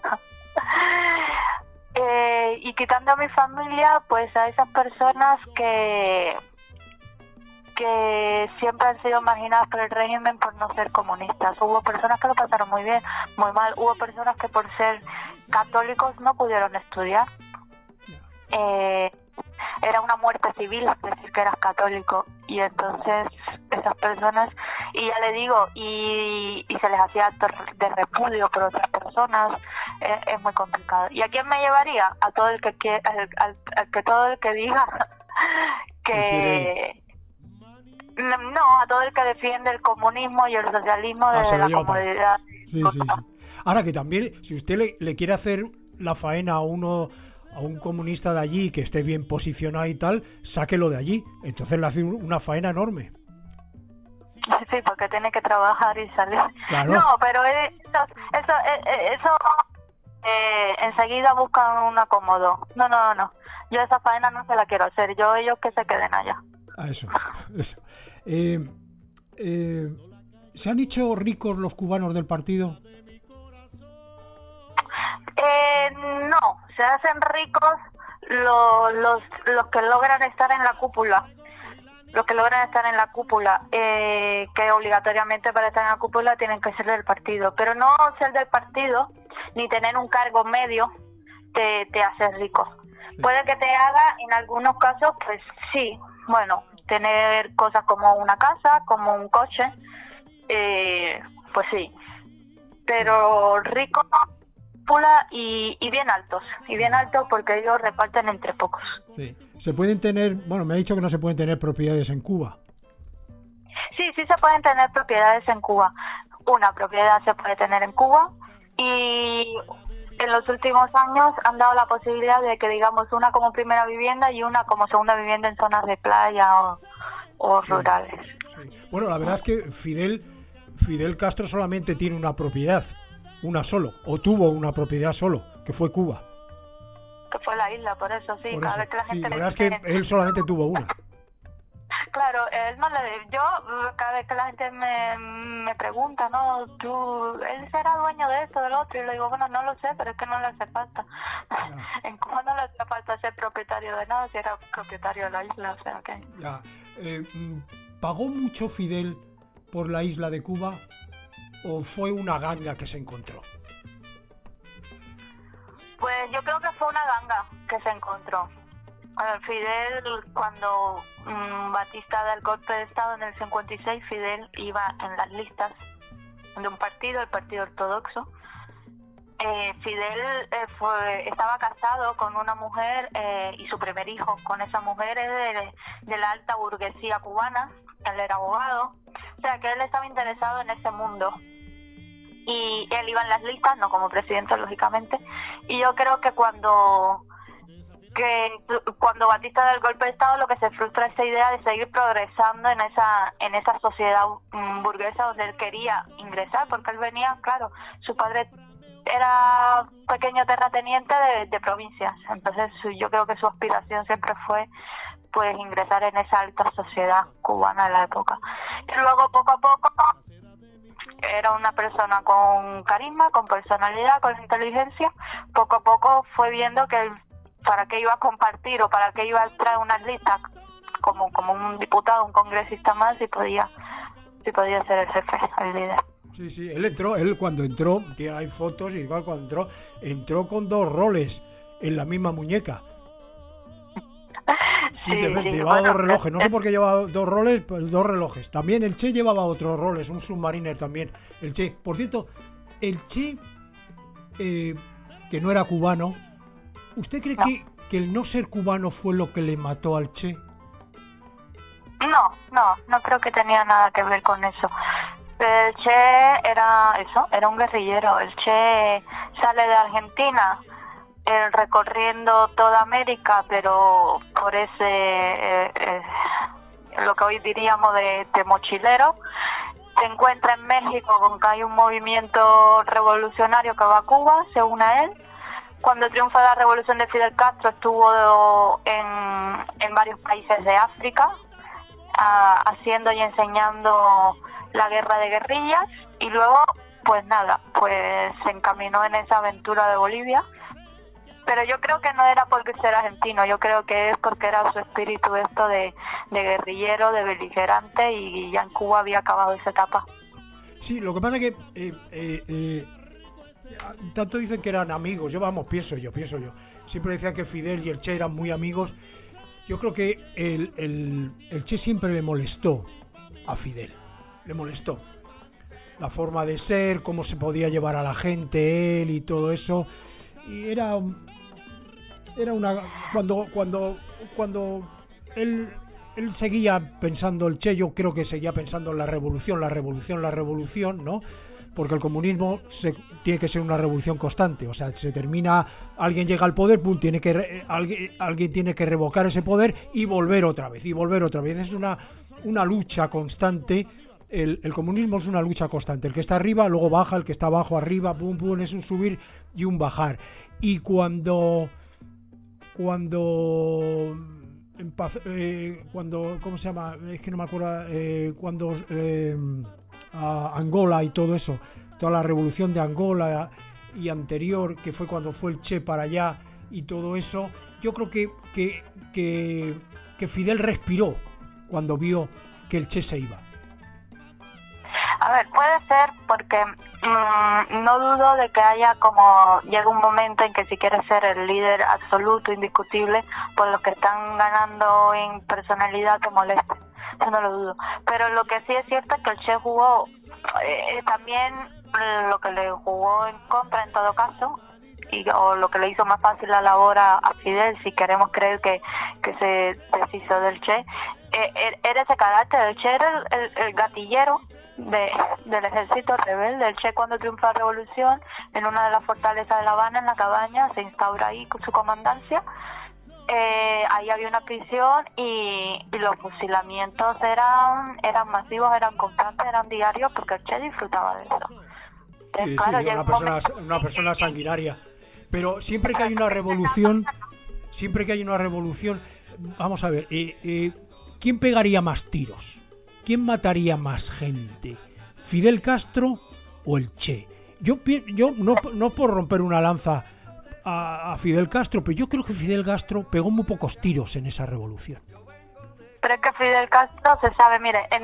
Y quitando a mi familia, pues a esas personas que siempre han sido marginadas por el régimen por no ser comunistas. Hubo personas que lo pasaron muy bien, muy mal. Hubo personas que por ser católicos no pudieron estudiar. Era una muerte civil decir que eras católico, y entonces esas personas, y ya le digo, y se les hacía actos de repudio por otras personas. Es muy complicado. ¿Y a quién me llevaría? A todo el que todo el que diga que No, a todo el que defiende el comunismo y el socialismo desde la comodidad. Sí. Ahora que también, si usted le quiere hacer la faena a un comunista de allí que esté bien posicionado y tal, sáquelo de allí. Entonces le hace una faena enorme. Sí, porque tiene que trabajar y salir. Claro. No, pero eso enseguida buscan un acomodo. No. Yo esa faena no se la quiero hacer. Ellos que se queden allá. Eso. ¿Se han hecho ricos los cubanos del partido? No, se hacen ricos los que logran estar en la cúpula. Los que logran estar en la cúpula, que obligatoriamente para estar en la cúpula tienen que ser del partido. Pero no ser del partido, ni tener un cargo medio, te hace rico. Sí. Puede que te haga, en algunos casos, pues sí, bueno, tener cosas como una casa, como un coche, pues sí. Pero rico, cúpula y bien altos porque ellos reparten entre pocos. Sí. Se pueden tener, bueno, me ha dicho que no se pueden tener propiedades en Cuba. Sí se pueden tener propiedades en Cuba. Una propiedad se puede tener en Cuba y en los últimos años han dado la posibilidad de que digamos una como primera vivienda y una como segunda vivienda en zonas de playa o rurales. Sí. Bueno, la verdad es que Fidel Castro solamente tiene una propiedad, una solo, o tuvo una propiedad solo, que fue Cuba. Que fue la isla, por eso sí, por cada eso. vez que la gente la verdad es que él solamente tuvo una. Claro, yo cada vez que la gente me pregunta, ¿no? ¿Él será dueño de esto, del otro? Y le digo, bueno, no lo sé, pero es que no le hace falta. En Cuba no le hace falta ser propietario de nada, si era propietario de la isla, o sea que... Ya. ¿Pagó mucho Fidel por la isla de Cuba o fue una ganga que se encontró? Pues yo creo que fue una ganga que se encontró. Fidel, cuando Batista da el golpe de Estado en el 56, Fidel iba en las listas de un partido, el Partido Ortodoxo. Fidel estaba casado con una mujer y su primer hijo con esa mujer es de la alta burguesía cubana. Él era abogado, o sea que él estaba interesado en ese mundo. Y él iba en las listas, no como presidente lógicamente, y yo creo que cuando Batista da el golpe de Estado, lo que se frustra es esa idea de seguir progresando en esa sociedad burguesa donde él quería ingresar, porque él venía, claro, su padre era pequeño terrateniente de provincias, entonces yo creo que su aspiración siempre fue pues ingresar en esa alta sociedad cubana de la época. Y luego poco a poco era una persona con carisma, con personalidad, con inteligencia. Poco a poco fue viendo que para qué iba a compartir o para qué iba a traer unas listas como un diputado, un congresista más, si podía ser el jefe, el líder. Sí, él cuando entró, hay fotos, igual cuando entró con 2 roles en la misma muñeca. Llevaba 2 relojes, no sé por qué llevaba 2 roles, pues 2 relojes. También el Che llevaba otros roles, un submariner también. El Che, por cierto, el Che, que no era cubano, ¿usted cree que el no ser cubano fue lo que le mató al Che? No creo que tenía nada que ver con eso. El Che era un guerrillero. El Che sale de Argentina recorriendo toda América, pero por lo que hoy diríamos de mochilero. Se encuentra en México con que hay un movimiento revolucionario que va a Cuba, se une a él. Cuando triunfa la revolución de Fidel Castro estuvo en varios países de África haciendo y enseñando la guerra de guerrillas, y luego pues se encaminó en esa aventura de Bolivia. Pero yo creo que no era porque ser argentino, yo creo que es porque era su espíritu esto de guerrillero, de beligerante, y ya en Cuba había acabado esa etapa. Sí, lo que pasa es que tanto dicen que eran amigos, pienso yo. Siempre decían que Fidel y el Che eran muy amigos. Yo creo que el Che siempre le molestó a Fidel, le molestó la forma de ser, cómo se podía llevar a la gente él y todo eso. Y era una cuando él él seguía pensando, el Che, yo creo que seguía pensando en la revolución, ¿no? Porque el comunismo tiene que ser una revolución constante, o sea, se termina, alguien llega al poder, pum, alguien tiene que revocar ese poder y volver otra vez, es una lucha constante. El comunismo es una lucha constante, el que está arriba luego baja, el que está abajo arriba, pum pum, es un subir y un bajar. Y cuando ¿cómo se llama? Es que no me acuerdo, cuando a Angola y todo eso, toda la revolución de Angola y anterior, que fue cuando fue el Che para allá y todo eso, yo creo que Fidel respiró cuando vio que el Che se iba. A ver, puede ser porque no dudo de que haya como llega un momento en que si quieres ser el líder absoluto, indiscutible, pues los que están ganando en personalidad te molesta. Eso no lo dudo. Pero lo que sí es cierto es que el Che jugó también lo que le jugó en contra en todo caso, o lo que le hizo más fácil la labor a Fidel, si queremos creer que se deshizo del Che, era ese carácter. El Che era el gatillero del ejército rebelde. El Che, cuando triunfa la revolución, en una de las fortalezas de La Habana, en la cabaña, se instaura ahí con su comandancia. Ahí había una prisión y los fusilamientos eran masivos, eran constantes, eran diarios, porque el Che disfrutaba de eso. Entonces, sí, claro, una persona sanguinaria. Pero siempre que hay una revolución, vamos a ver, ¿quién pegaría más tiros? ¿Quién mataría más gente? ¿Fidel Castro o el Che? Yo no por romper una lanza a Fidel Castro, pero yo creo que Fidel Castro pegó muy pocos tiros en esa revolución. Pero es que Fidel Castro se sabe, mire, en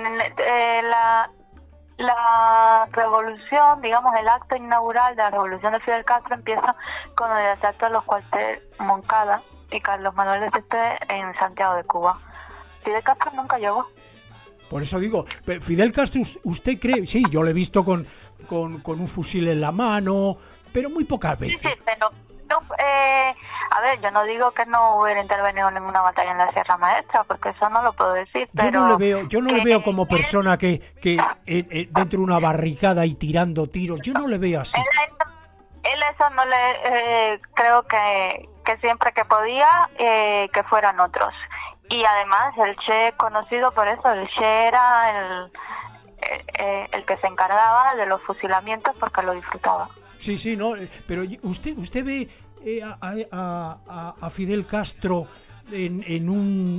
la revolución, digamos, el acto inaugural de la revolución de Fidel Castro empieza con el asalto a los cuarteles Moncada y Carlos Manuel de Ceste en Santiago de Cuba. Fidel Castro nunca llegó. Por eso digo, Fidel Castro, ¿usted cree? Sí, yo lo he visto con un fusil en la mano, pero muy pocas veces. Sí, pero no, a ver, yo no digo que no hubiera intervenido en ninguna batalla en la Sierra Maestra, porque eso no lo puedo decir, pero... Yo no le veo como persona que dentro de una barricada y tirando tiros, yo no le veo así. Él eso no le... creo que siempre que podía, que fueran otros. Y además el Che, conocido por eso, el Che era el que se encargaba de los fusilamientos porque lo disfrutaba. Sí, no, pero usted ve a Fidel Castro en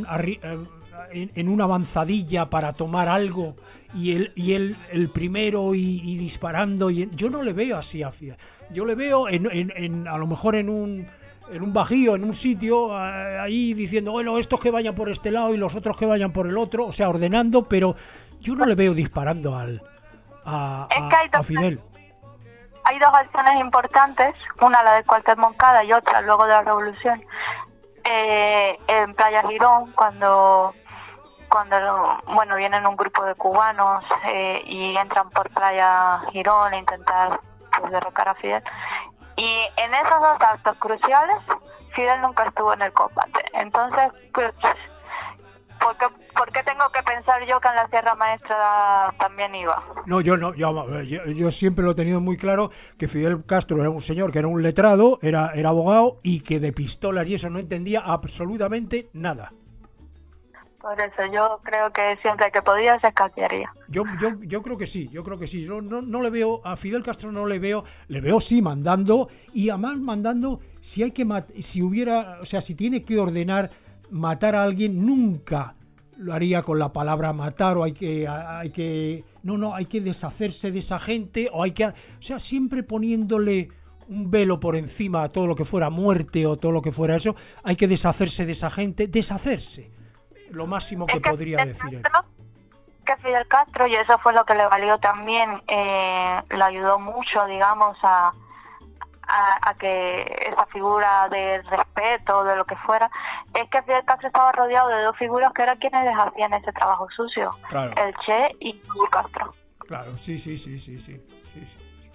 una avanzadilla para tomar algo y él el primero y disparando, yo no le veo así a Fidel. Yo le veo a lo mejor en un bajío, en un sitio, ahí diciendo, bueno, estos que vayan por este lado y los otros que vayan por el otro, o sea, ordenando, pero yo no le veo disparando a Fidel. Hay dos acciones importantes, una la del cuartel Moncada y otra luego de la revolución, en Playa Girón, cuando vienen un grupo de cubanos y entran por Playa Girón a intentar pues derrocar a Fidel. Y en esos dos actos cruciales, Fidel nunca estuvo en el combate. Entonces, pues, ¿por qué tengo que pensar yo que en la Sierra Maestra también iba? No, yo siempre lo he tenido muy claro que Fidel Castro era un señor que era un letrado, era abogado y que de pistolas y eso no entendía absolutamente nada. Por eso yo creo que siempre que podía se escaquearía. Yo creo que sí, yo no le veo a Fidel Castro, le veo sí mandando, y además mandando si tiene que ordenar matar a alguien, nunca lo haría con la palabra matar, o hay que deshacerse de esa gente, siempre poniéndole un velo por encima a todo lo que fuera muerte o todo lo que fuera eso. Hay que deshacerse de esa gente, lo máximo que podría decir él. Que Fidel Castro, y eso fue lo que le valió también, le ayudó mucho, digamos, a que esa figura de respeto, de lo que fuera, es que Fidel Castro estaba rodeado de dos figuras que eran quienes les hacían ese trabajo sucio, claro. El Che y Fidel Castro. Claro, sí.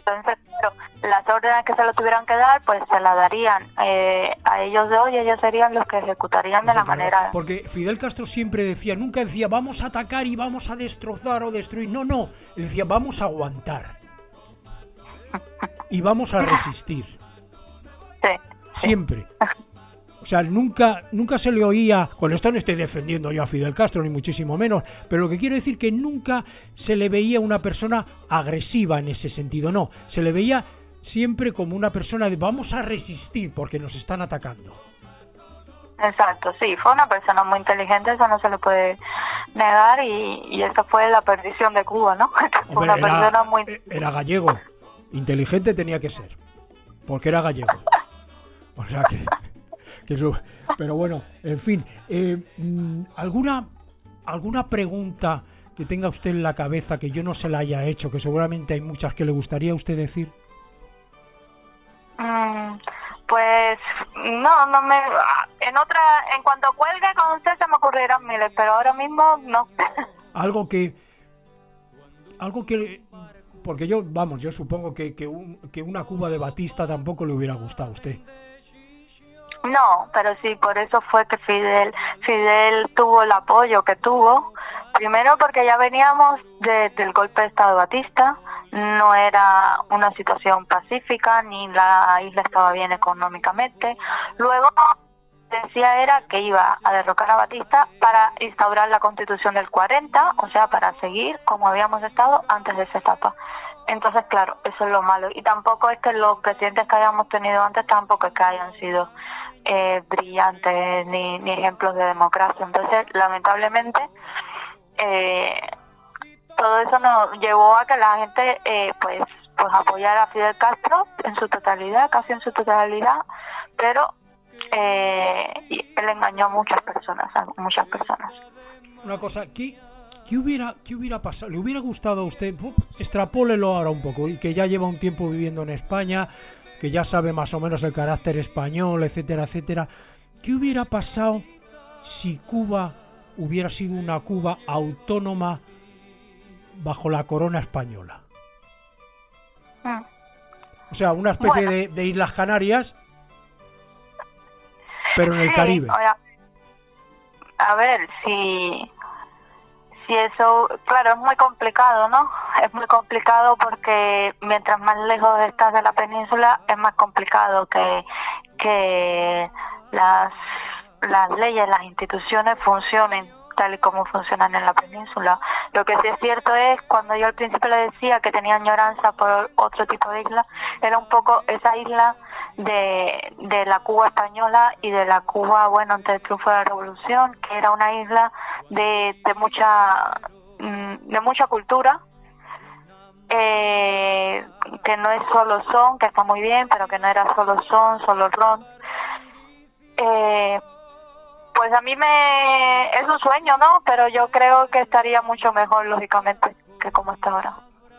Entonces, claro, las órdenes que se lo tuvieran que dar, pues se las darían a ellos dos y ellos serían los que ejecutarían de la manera. Porque Fidel Castro siempre decía, nunca decía vamos a atacar y vamos a destrozar o destruir, no, él decía vamos a aguantar y vamos a resistir. Sí. Siempre. O sea, nunca se le oía, con esto no estoy defendiendo yo a Fidel Castro, ni muchísimo menos, pero lo que quiero decir que nunca se le veía una persona agresiva en ese sentido, no, se le veía siempre como una persona de vamos a resistir porque nos están atacando. Exacto, sí, fue una persona muy inteligente, eso no se le puede negar y esa fue la perdición de Cuba, ¿no? Fue una persona muy... Era gallego, inteligente tenía que ser, porque era gallego. O sea que eso, pero bueno, en fin, ¿alguna pregunta que tenga usted en la cabeza que yo no se la haya hecho, que seguramente hay muchas que le gustaría a usted decir? Pues no me... En cuanto cuelgue con usted se me ocurrirán miles, pero ahora mismo no. Algo que porque yo supongo que una Cuba de Batista tampoco le hubiera gustado a usted. No, pero sí, por eso fue que Fidel tuvo el apoyo que tuvo. Primero porque ya veníamos del golpe de Estado de Batista, no era una situación pacífica, ni la isla estaba bien económicamente. Luego decía era que iba a derrocar a Batista para instaurar la Constitución del 40, o sea, para seguir como habíamos estado antes de esa etapa. Entonces, claro, eso es lo malo. Y tampoco es que los presidentes que hayamos tenido antes tampoco es que hayan sido brillantes ni ejemplos de democracia. Entonces, lamentablemente, todo eso nos llevó a que la gente pues apoyara a Fidel Castro en su totalidad, casi en su totalidad, pero él engañó a muchas personas. Una cosa, ¿qué hubiera pasado? ¿Le hubiera gustado a usted? Extrapólelo ahora un poco, y que ya lleva un tiempo viviendo en España, que ya sabe más o menos el carácter español, etcétera, etcétera. ¿Qué hubiera pasado si Cuba hubiera sido una Cuba autónoma bajo la corona española? O sea, una especie de Islas Canarias, pero en el Caribe. A ver, si eso, claro, es muy complicado, ¿no? Es muy complicado porque mientras más lejos estás de la península es más complicado que las leyes, las instituciones funcionen tal y como funcionan en la península. Lo que sí es cierto es, cuando yo al principio le decía que tenía añoranza por otro tipo de isla, era un poco esa isla de la Cuba española y de la Cuba, bueno, antes del triunfo de la revolución, que era una isla de mucha cultura, que no es solo son, que está muy bien, pero que no era solo son, solo ron. Pues a mí es un sueño, ¿no? Pero yo creo que estaría mucho mejor, lógicamente, que como está ahora.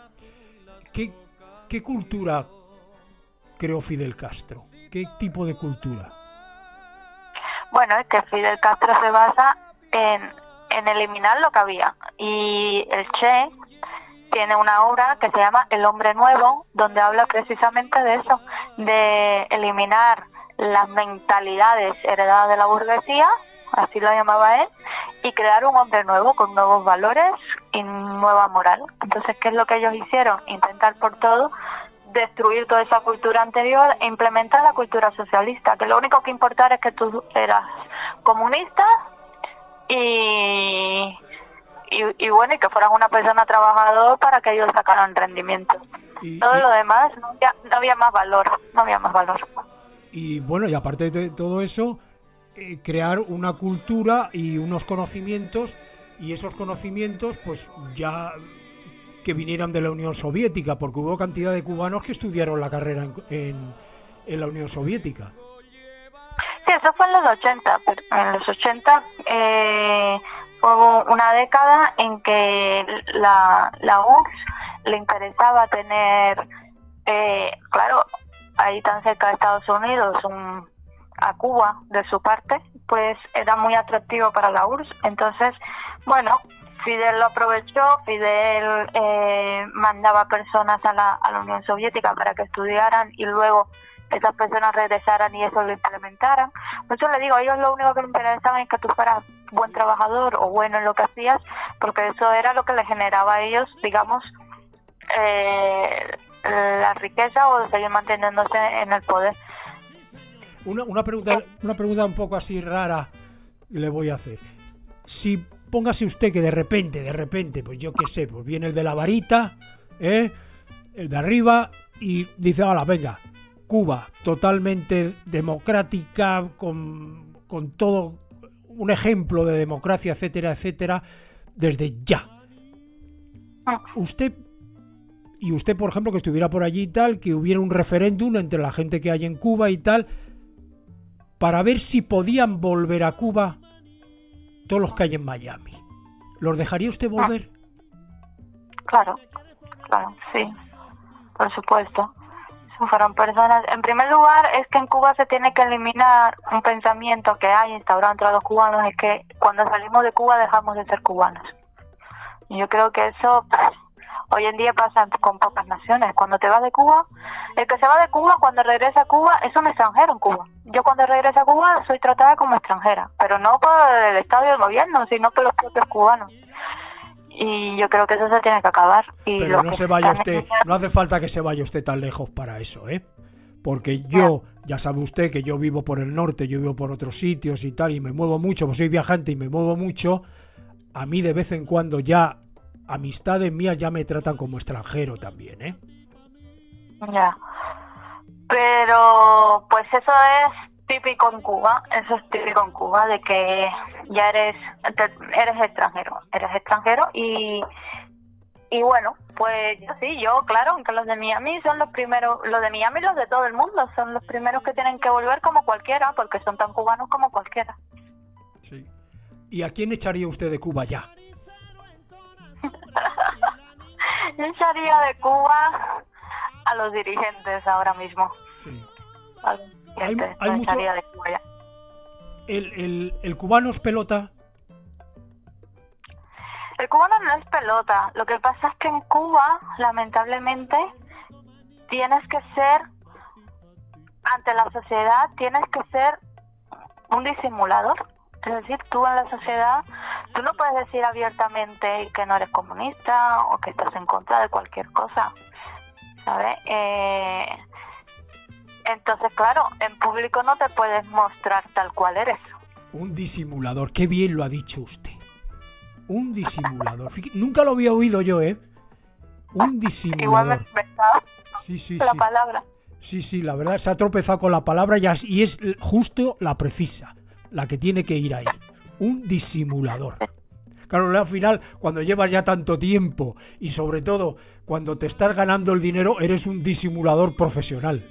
¿Qué cultura creó Fidel Castro? ¿Qué tipo de cultura? Bueno, es que Fidel Castro se basa en eliminar lo que había. Y el Che tiene una obra que se llama El Hombre Nuevo, donde habla precisamente de eso, de eliminar las mentalidades heredadas de la burguesía, así lo llamaba él, y crear un hombre nuevo con nuevos valores y nueva moral. Entonces, ¿qué es lo que ellos hicieron? Intentar por todo destruir toda esa cultura anterior e implementar la cultura socialista, que lo único que importaba es que tú eras comunista y bueno, y que fueras una persona trabajadora para que ellos sacaran rendimiento. Todo lo demás no había más valor. Y bueno, y aparte de todo eso, crear una cultura y unos conocimientos, y esos conocimientos pues ya que vinieran de la Unión Soviética, porque hubo cantidad de cubanos que estudiaron la carrera en la Unión Soviética. Sí, eso fue en los 80. En los 80 fue una década en que la URSS le interesaba tener, claro, ahí tan cerca de Estados Unidos, a Cuba de su parte, pues era muy atractivo para la URSS. Entonces, bueno, Fidel lo aprovechó. Fidel mandaba personas a la Unión Soviética para que estudiaran y luego esas personas regresaran y eso lo implementaran. Por eso le digo, a ellos lo único que les interesaba es que tú fueras buen trabajador o bueno en lo que hacías, porque eso era lo que les generaba a ellos, digamos, la riqueza o seguir manteniéndose en el poder. Una pregunta un poco así rara le voy a hacer. Si póngase usted que de repente, pues yo qué sé, pues viene el de la varita, el de arriba, y dice, hola, venga, Cuba, totalmente democrática, con todo un ejemplo de democracia, etcétera, etcétera, desde ya. Usted, por ejemplo, que estuviera por allí y tal, que hubiera un referéndum entre la gente que hay en Cuba y tal, para ver si podían volver a Cuba todos los que hay en Miami. ¿Los dejaría usted volver? Claro, sí, por supuesto. Fueron personas. En primer lugar, es que en Cuba se tiene que eliminar un pensamiento que hay instaurado entre los cubanos, es que cuando salimos de Cuba dejamos de ser cubanos. Y yo creo que eso hoy en día pasa con pocas naciones. Cuando te vas de Cuba, el que se va de Cuba cuando regresa a Cuba es un extranjero en Cuba. Yo cuando regreso a Cuba soy tratada como extranjera, pero no por el Estado y el gobierno, sino por los propios cubanos. Y yo creo que eso se tiene que acabar. Y pero no se vaya usted, no hace falta que se vaya usted tan lejos para eso, porque yo, ya sabe usted que yo vivo por el norte, yo vivo por otros sitios y tal, y me muevo mucho, pues soy viajante y me muevo mucho. A mí de vez en cuando ya amistades mías ya me tratan como extranjero también, Ya, pero pues eso es típico en Cuba, de que ya eres extranjero y bueno, pues yo claro, aunque los de Miami son los primeros, los de Miami y los de todo el mundo son los primeros que tienen que volver como cualquiera, porque son tan cubanos como cualquiera. Sí. ¿Y a quién echaría usted de Cuba ya? Yo echaría de Cuba a los dirigentes ahora mismo. Sí. Hay mucho... echaría de Cuba ya. ¿El cubano es pelota? El cubano no es pelota. Lo que pasa es que en Cuba, lamentablemente, tienes que ser, ante la sociedad, tienes que ser un disimulador. Es decir, tú en la sociedad, tú no puedes decir abiertamente que no eres comunista o que estás en contra de cualquier cosa, ¿sabes? Entonces, claro, en público no te puedes mostrar tal cual eres. Un disimulador, qué bien lo ha dicho usted. Un disimulador. Nunca lo había oído yo, Un disimulador. Igual me he inventado sí, la palabra. Sí, la verdad se ha tropezado con la palabra y es justo la precisa, la que tiene que ir ahí. Un disimulador. Claro, al final, cuando llevas ya tanto tiempo y sobre todo cuando te estás ganando el dinero, eres un disimulador profesional.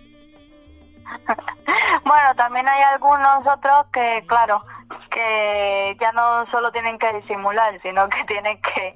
Bueno, también hay algunos otros que, claro, que ya no solo tienen que disimular, sino que tienen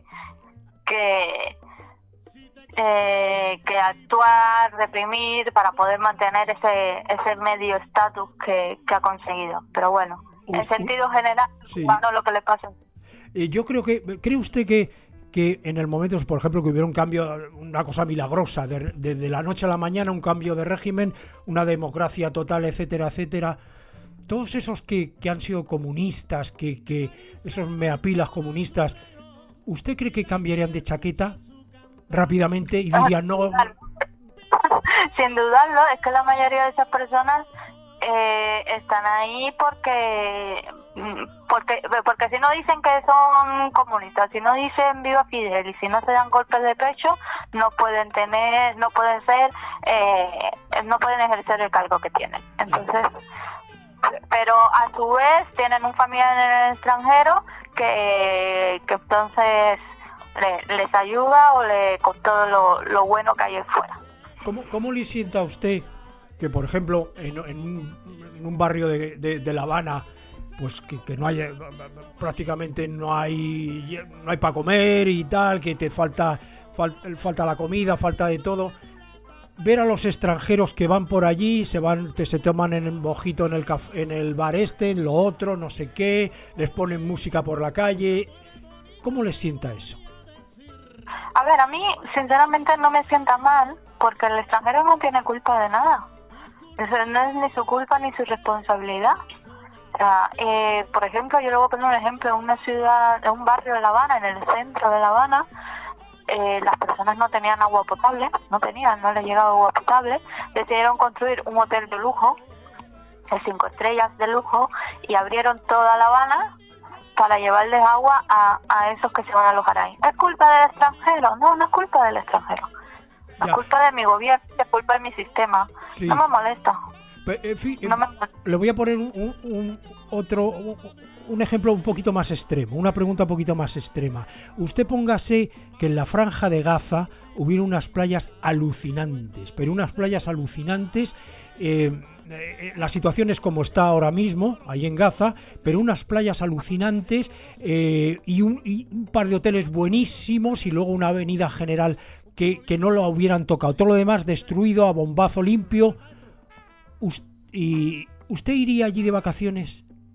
que actuar, reprimir para poder mantener ese medio estatus que ha conseguido. Pero bueno, en sentido general, sí. Bueno, lo que le pasa. Yo ¿cree usted que en el momento, por ejemplo, que hubiera un cambio, una cosa milagrosa, de la noche a la mañana, un cambio de régimen, una democracia total, etcétera, etcétera, todos esos que han sido comunistas, que esos meapilas comunistas, ¿usted cree que cambiarían de chaqueta rápidamente y dirían no? Sin dudarlo, es que la mayoría de esas personas están ahí porque si no dicen que son comunistas, si no dicen viva Fidel y si no se dan golpes de pecho, no pueden ejercer el cargo que tienen. Entonces, pero a su vez tienen un familiar en el extranjero que entonces les ayuda con todo lo bueno que hay afuera. ¿Cómo le sienta a usted que, por ejemplo, en un barrio de La Habana, pues que no hay, prácticamente no hay para comer y tal, que te falta la comida, falta de todo, ver a los extranjeros que van por allí, que se toman en el mojito en el bar en lo otro, no sé qué, les ponen música por la calle. ¿Cómo les sienta eso? A ver, a mí sinceramente no me sienta mal, porque el extranjero no tiene culpa de nada. Eso no es ni su culpa ni su responsabilidad. O sea, por ejemplo, yo le voy a poner un ejemplo, en una ciudad, en un barrio de La Habana, en el centro de La Habana, las personas no tenían agua potable, no les llegaba agua potable, decidieron construir un hotel de lujo, de 5 estrellas de lujo, y abrieron toda La Habana para llevarles agua a esos que se van a alojar ahí. ¿Es culpa del extranjero? No, no es culpa del extranjero. Es culpa de mi gobierno, es culpa de mi sistema. Sí. No me molesta. En fin, le voy a poner un ejemplo un poquito más extremo, una pregunta un poquito más extrema. Usted póngase que en la Franja de Gaza hubiera unas playas alucinantes, pero unas playas alucinantes. La situación es como está ahora mismo, ahí en Gaza, pero unas playas alucinantes y un par de hoteles buenísimos y luego una avenida general que no lo hubieran tocado. Todo lo demás destruido a bombazo limpio. ¿Y usted iría allí de vacaciones?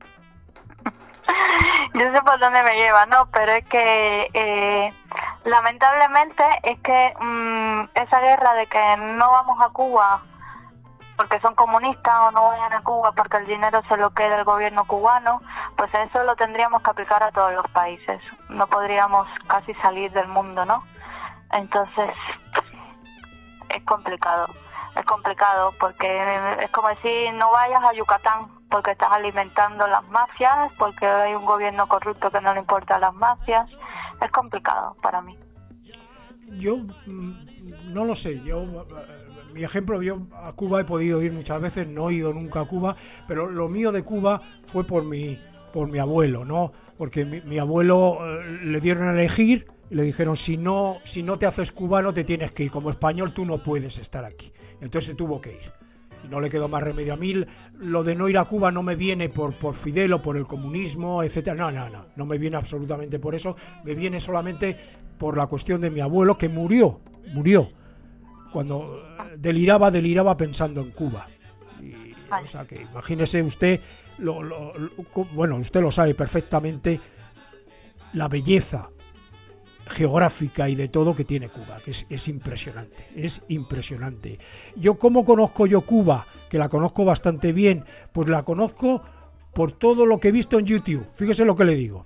Yo sé por dónde me lleva, ¿no? Pero es que lamentablemente es que esa guerra de que no vamos a Cuba porque son comunistas o no vayan a Cuba porque el dinero se lo queda el gobierno cubano, pues eso lo tendríamos que aplicar a todos los países. No podríamos casi salir del mundo, ¿no? Entonces es complicado porque es como decir no vayas a Yucatán porque estás alimentando las mafias, porque hay un gobierno corrupto que no le importa a las mafias. Es complicado para mí. Yo no lo sé, mi ejemplo, yo a Cuba he podido ir muchas veces, no he ido nunca a Cuba, pero lo mío de Cuba fue por mi abuelo, ¿no? Porque mi abuelo le dieron a elegir y le dijeron si no te haces cubano te tienes que ir, como español tú no puedes estar aquí. Entonces se tuvo que ir. Y no le quedó más remedio. A mí lo de no ir a Cuba no me viene por Fidel o por el comunismo, etcétera. No me viene absolutamente por eso. Me viene solamente por la cuestión de mi abuelo que murió. Cuando deliraba pensando en Cuba. O sea que imagínese usted, bueno, usted lo sabe perfectamente, la belleza geográfica y de todo que tiene Cuba, que es impresionante. ¿Cómo conozco yo Cuba? Que la conozco bastante bien, pues la conozco por todo lo que he visto en YouTube, fíjese lo que le digo.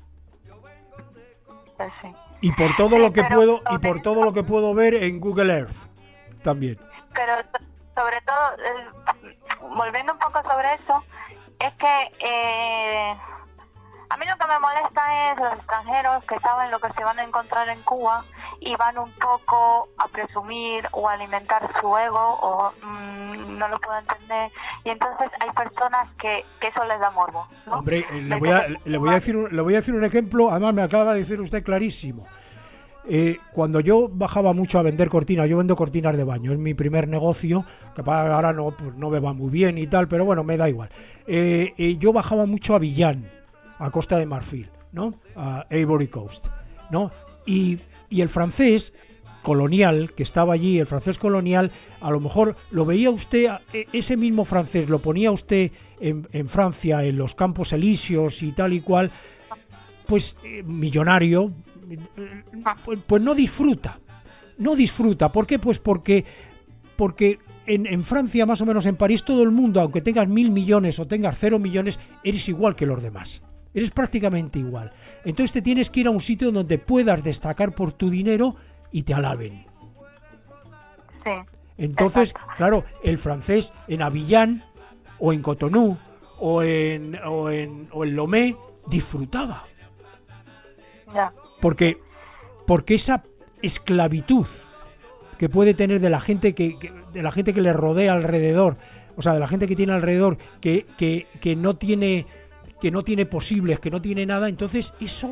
Sí. Y por todo lo que puedo ver en Google Earth también. Pero sobre todo, volviendo un poco sobre eso, es que a mí lo que me molesta es los extranjeros que saben lo que se van a encontrar en Cuba y van un poco a presumir o a alimentar su ego o no lo puedo entender, y entonces hay personas que eso les da morbo, ¿no? Hombre, le voy a decir un ejemplo, además me acaba de decir usted clarísimo. Cuando yo bajaba mucho a vender cortinas, yo vendo cortinas de baño, es mi primer negocio, que ahora no me va muy bien y tal, pero bueno, me da igual. Yo bajaba mucho a Villán, a Costa de Marfil, ¿no? A Ivory Coast, ¿no? Y el francés colonial que estaba allí, el francés colonial, a lo mejor lo veía usted, ese mismo francés lo ponía usted en Francia, en los Campos Elíseos y tal y cual, pues millonario, pues no disfruta. ¿Por qué? Pues porque en Francia, más o menos en París, todo el mundo, aunque tengas 1.000 millones o tengas 0 millones, eres igual que los demás. Eres prácticamente igual. Entonces te tienes que ir a un sitio donde puedas destacar por tu dinero y te alaben. Sí. Entonces, exacto. Claro, el francés en Abiyán o en Cotonú o en Lomé disfrutaba. Ya. Porque esa esclavitud que puede tener de la gente que le rodea alrededor, o sea, de la gente que tiene alrededor que no tiene posibles, que no tiene nada, entonces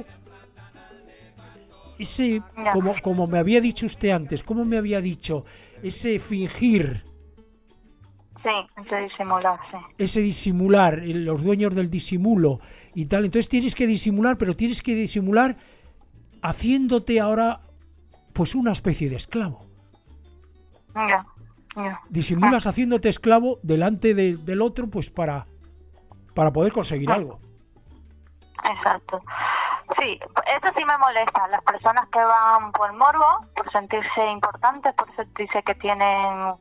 como me había dicho usted antes, como me había dicho, ese fingir, sí, ese disimular, sí. Ese disimular, los dueños del disimulo y tal, entonces tienes que disimular, pero tienes que disimular haciéndote ahora pues una especie de esclavo. Ya. Disimulas haciéndote esclavo delante del otro, pues para poder conseguir algo. Exacto. Sí, eso sí me molesta. Las personas que van por morbo, por sentirse importantes, por sentirse que tienen.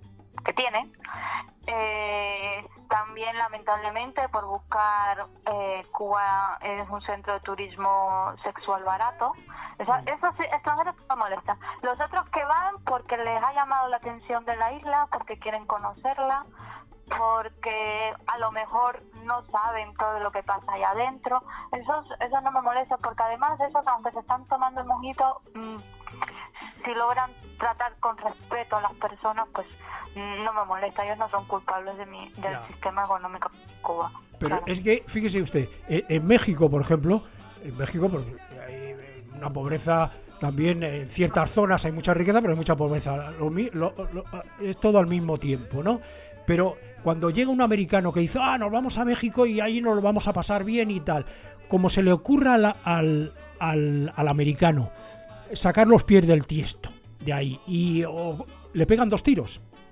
También, lamentablemente, por buscar. Cuba es un centro de turismo sexual barato. Esos extranjeros me molestan. Los otros que van porque les ha llamado la atención de la isla, porque quieren conocerla, porque a lo mejor no saben todo lo que pasa ahí adentro. Eso no me molesta, porque además esos, aunque se están tomando el mojito, si logran tratar con respeto a las personas, pues no me molesta. Ellos no son culpables del sistema económico de Cuba. Pero claro, es que, fíjese usted, en México, por ejemplo, pues, hay una pobreza también. En ciertas zonas hay mucha riqueza, pero hay mucha pobreza. Es todo al mismo tiempo, ¿no? Pero cuando llega un americano que dice, nos vamos a México y ahí nos lo vamos a pasar bien y tal, como se le ocurra al americano sacar los pies del tiesto de ahí y le pegan 2 tiros.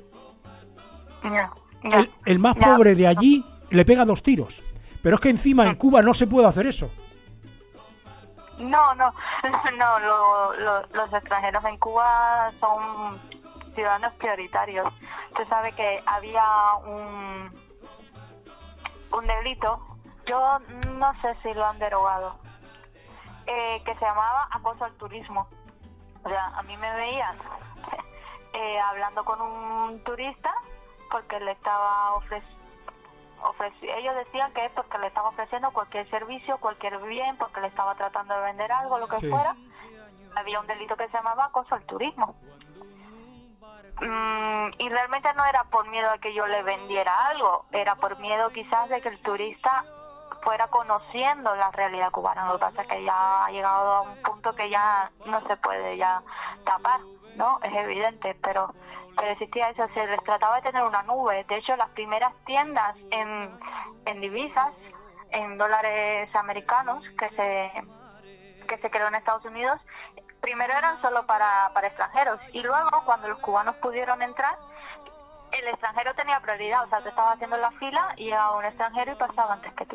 El más pobre de allí le pega 2 tiros. Pero es que encima en Cuba no se puede hacer eso. No, los extranjeros en Cuba son ciudadanos prioritarios. Usted sabe que había un delito, yo no sé si lo han derogado, que se llamaba acoso al turismo. O sea, a mí me veían hablando con un turista porque le estaba ellos decían que es porque le estaba ofreciendo cualquier servicio, cualquier bien, porque le estaba tratando de vender algo, lo que fuera. Había un delito que se llamaba acoso al turismo. Y realmente no era por miedo a que yo le vendiera algo, era por miedo quizás de que el turista fuera conociendo la realidad cubana. Lo que pasa es que ya ha llegado a un punto que ya no se puede ya tapar, ¿no? Es evidente, pero existía eso. Se les trataba de tener una nube. De hecho, las primeras tiendas en divisas, en dólares americanos que se creó en Estados Unidos, primero eran solo para extranjeros, y luego cuando los cubanos pudieron entrar, el extranjero tenía prioridad. O sea, te estabas haciendo la fila y llegaba un extranjero y pasaba antes que tú.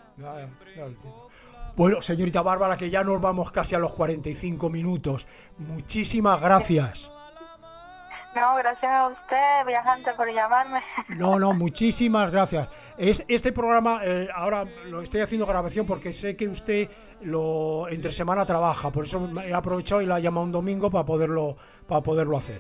Bueno, señorita Bárbara, que ya nos vamos casi a los 45 minutos. Muchísimas gracias. No, gracias a usted, viajante, por llamarme. No, muchísimas gracias. Este programa ahora lo estoy haciendo grabación porque sé que usted entre semana trabaja, por eso he aprovechado y la he llamado un domingo para poderlo hacer.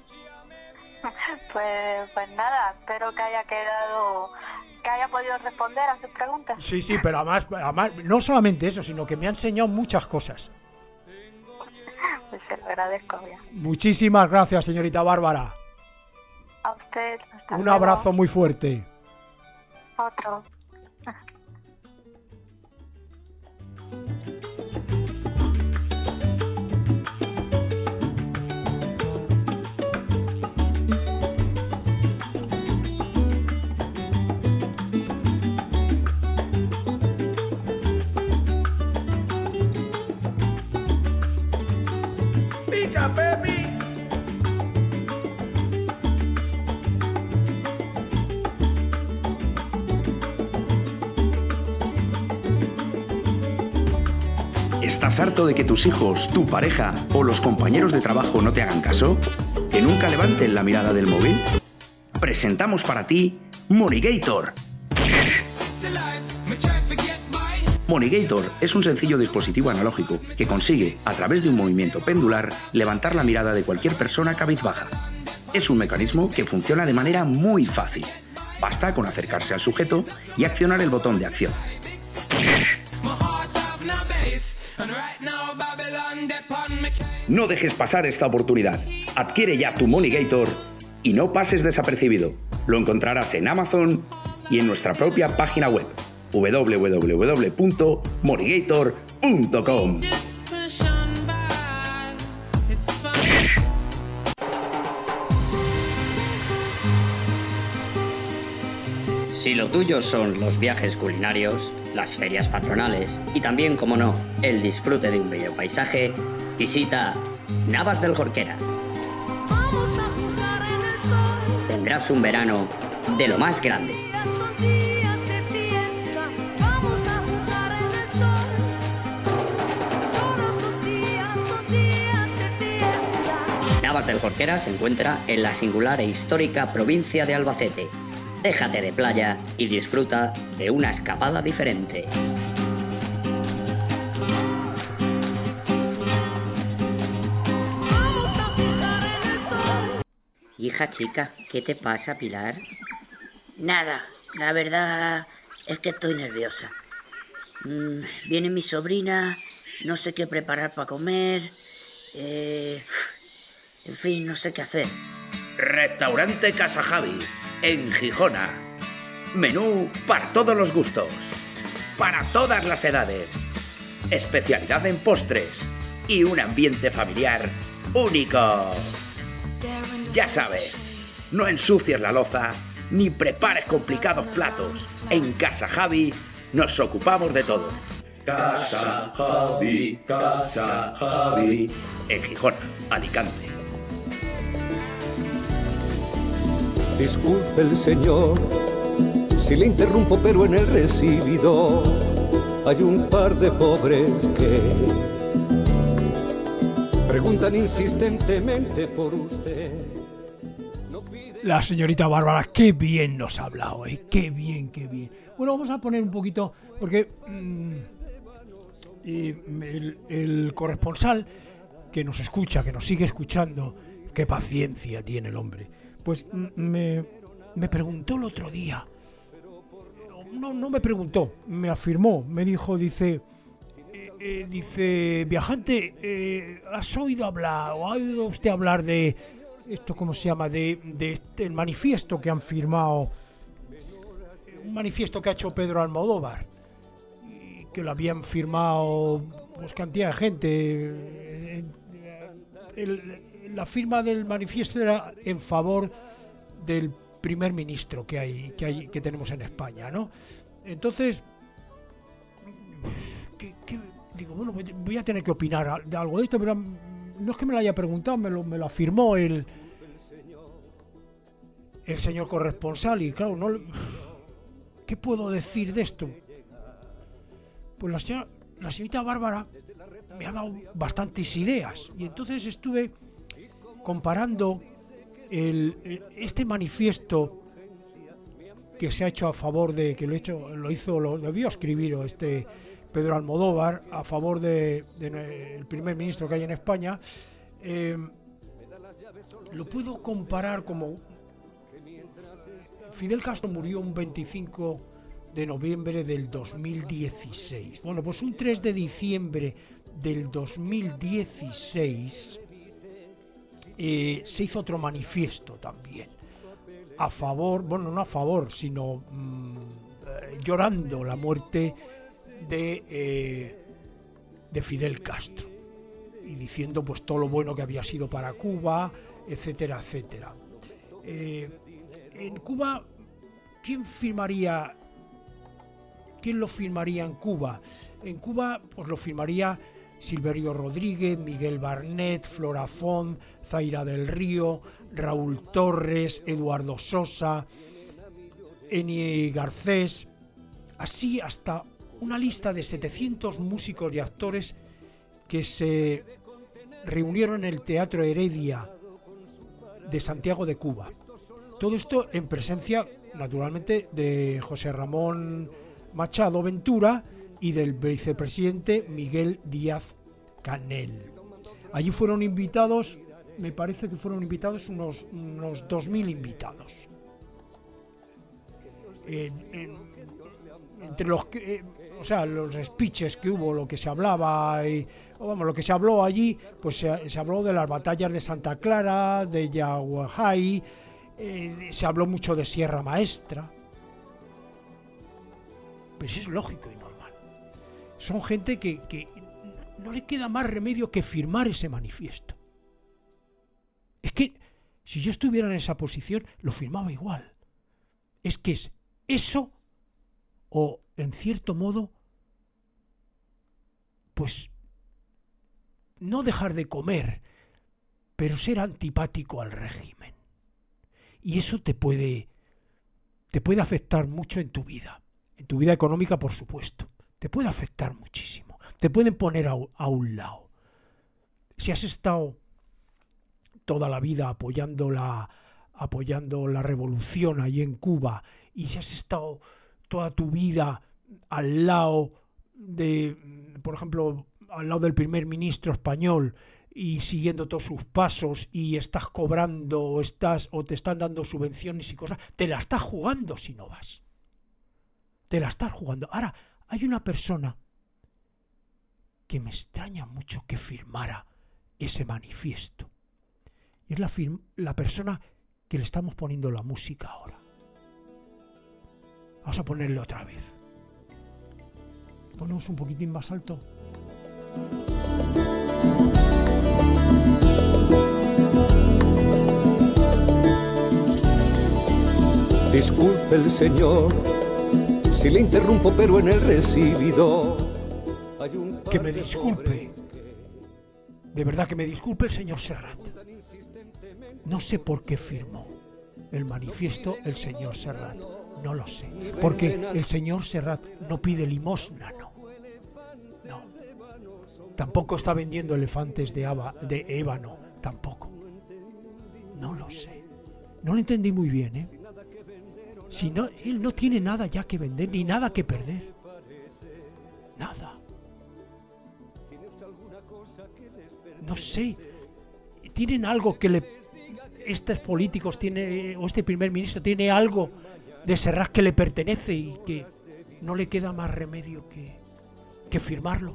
Pues nada, espero que haya podido responder a sus preguntas. Sí, pero además no solamente eso, sino que me ha enseñado muchas cosas. Pues se lo agradezco ya. Muchísimas gracias, señorita Bárbara. A usted. Hasta luego. Abrazo muy fuerte. Otro. Pica, baby. ¿Estás harto de que tus hijos, tu pareja o los compañeros de trabajo no te hagan caso? ¿Que nunca levanten la mirada del móvil? Presentamos para ti Monigator. Monigator es un sencillo dispositivo analógico que consigue, a través de un movimiento pendular, levantar la mirada de cualquier persona cabizbaja. Es un mecanismo que funciona de manera muy fácil. Basta con acercarse al sujeto y accionar el botón de acción. No dejes pasar esta oportunidad. Adquiere ya tu Monigator y no pases desapercibido. Lo encontrarás en Amazon y en nuestra propia página web www.monigator.com. Si lo tuyo son los viajes culinarios, las ferias patronales y también, como no, el disfrute de un bello paisaje, visita Navas del Jorquera. tendrás un verano de lo más grande. Navas del Jorquera se encuentra en la singular e histórica provincia de Albacete. Déjate de playa y disfruta de una escapada diferente. Hija chica, ¿qué te pasa, Pilar? Nada, la verdad es que estoy nerviosa. Viene mi sobrina, no sé qué preparar para comer, en fin, no sé qué hacer. Restaurante Casa Javi, en Gijona. Menú para todos los gustos, para todas las edades. Especialidad en postres y un ambiente familiar único. Ya sabes, no ensucies la loza ni prepares complicados platos. En Casa Javi nos ocupamos de todo. Casa Javi, Casa Javi. En Gijona, Alicante. Disculpe el señor si le interrumpo, pero en el recibidor hay un par de pobres que preguntan insistentemente por usted. La señorita Bárbara, qué bien nos ha hablado, qué bien, qué bien. Bueno, vamos a poner un poquito, porque el corresponsal que nos escucha, que nos sigue escuchando, qué paciencia tiene el hombre, pues me preguntó el otro día, no me preguntó, me afirmó, me dijo, dice, viajante, ¿has oído hablar o ha oído usted hablar de esto, cómo se llama, de el manifiesto que han firmado, un manifiesto que ha hecho Pedro Almodóvar, y que lo habían firmado pues cantidad de gente? La firma del manifiesto era en favor del primer ministro que tenemos en España, ¿no? Entonces, digo, bueno, voy a tener que opinar de algo de esto, pero no es que me lo haya preguntado, me lo afirmó el señor corresponsal, y claro, ¿qué puedo decir de esto? Pues la señorita Bárbara me ha dado bastantes ideas, y entonces estuve comparando este manifiesto que se ha hecho a favor de, que lo debió escribir Pedro Almodóvar a favor del primer ministro que hay en España, lo puedo comparar como Fidel Castro murió un 25 de noviembre del 2016. Bueno, pues un 3 de diciembre del 2016 se hizo otro manifiesto también a favor, bueno, no a favor, sino llorando la muerte de Fidel Castro y diciendo pues todo lo bueno que había sido para Cuba, etcétera, etcétera. En Cuba, ¿quién lo firmaría en Cuba? En Cuba pues lo firmaría Silverio Rodríguez, Miguel Barnet, Flora Font, Zaira del Río, Raúl Torres, Eduardo Sosa, Eni Garcés, así hasta una lista de 700 músicos y actores que se reunieron en el Teatro Heredia de Santiago de Cuba. Todo esto en presencia, naturalmente, de José Ramón Machado Ventura y del vicepresidente Miguel Díaz Canel. Allí fueron invitados, me parece que fueron invitados unos 2.000 invitados. Entre los que, los speeches que hubo, lo que se hablaba, lo que se habló allí, pues se habló de las batallas de Santa Clara, de Yaguajay, se habló mucho de Sierra Maestra. Pues es lógico y normal. Son gente que no le queda más remedio que firmar ese manifiesto. Es que si yo estuviera en esa posición, lo firmaba igual. Es que es eso, o en cierto modo, pues no dejar de comer, pero ser antipático al régimen. Y eso te puede afectar mucho en tu vida económica, por supuesto. Te puede afectar muchísimo. Te pueden poner a un lado. Si has estado toda la vida apoyando la revolución allí en Cuba, y si has estado toda tu vida al lado por ejemplo, al lado del primer ministro español y siguiendo todos sus pasos, y estás cobrando o te están dando subvenciones y cosas, te la estás jugando si no vas. Te la estás jugando. Ahora, hay una persona que me extraña mucho que firmara ese manifiesto. Y es la persona que le estamos poniendo la música ahora. Vamos a ponerle otra vez. Ponemos un poquitín más alto. Disculpe el señor si le interrumpo, pero en el recibidor hay un... Que me disculpe. De verdad que me disculpe el señor Serrat. No sé por qué firmó el manifiesto el señor Serrat. No lo sé. Porque el señor Serrat no pide limosna, no. No. Tampoco está vendiendo elefantes de ébano. Tampoco. No lo sé. No lo entendí muy bien, ¿eh? Si no, él no tiene nada ya que vender ni nada que perder. Nada. No sé. Tienen algo que estos políticos o este primer ministro tiene algo de Serrat que le pertenece y que no le queda más remedio que firmarlo.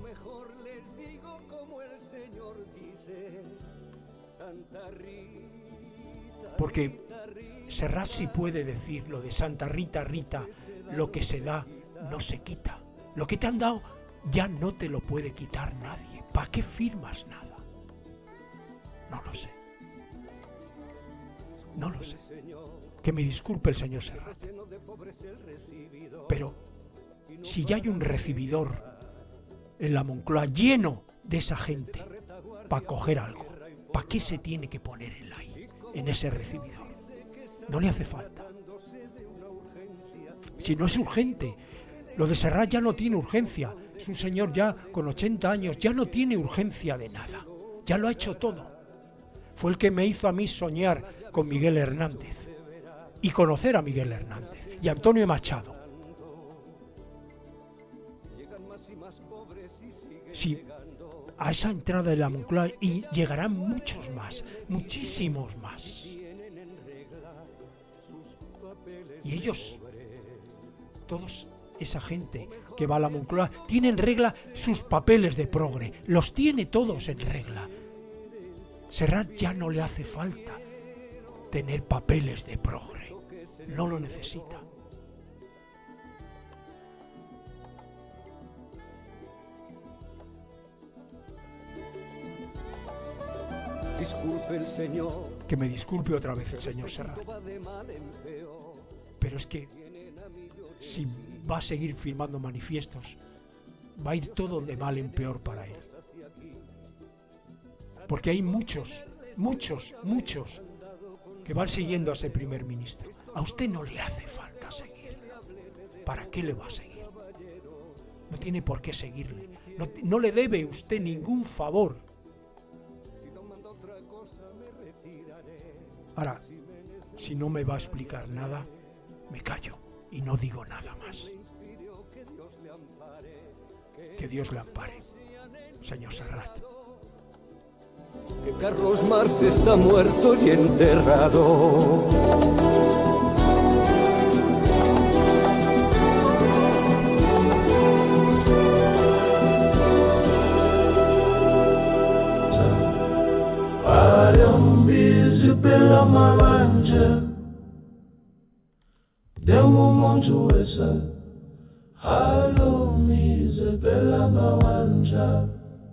Porque Serrat sí puede decir lo de Santa Rita, Rita, lo que se da no se quita. Lo que te han dado ya no te lo puede quitar nadie. ¿Para qué firmas nada? No lo sé. No lo sé. Que me disculpe el señor Serrat. Pero si ya hay un recibidor en la Moncloa lleno de esa gente para coger algo, ¿para qué se tiene que poner él ahí, en ese recibidor? No le hace falta. Si no es urgente. Lo de Serrat ya no tiene urgencia. Es un señor ya con 80 años, ya no tiene urgencia de nada. Ya lo ha hecho todo. Fue el que me hizo a mí soñar con Miguel Hernández y conocer a Miguel Hernández y a Antonio Machado. Sí, a esa entrada de la Moncloa, y llegarán muchos más, muchísimos más. Y ellos, todos esa gente que va a la Moncloa, tiene en regla sus papeles de progre, los tiene todos en regla. Serrat ya no le hace falta tener papeles de progre, no lo necesita. Disculpe el señor. Que me disculpe otra vez el señor Serrat. Pero es que si va a seguir firmando manifiestos, va a ir todo de mal en peor para él. Porque hay muchos que van siguiendo a ese primer ministro. A usted no le hace falta seguirlo. ¿Para qué le va a seguir? No tiene por qué seguirle. No le debe usted ningún favor. Ahora, si no me va a explicar nada, me callo y no digo nada más. Que Dios le ampare, señor Serrat. Que Carlos Marx está muerto y enterrado. Pela mabanja demo montu esa halo mize pela mabanja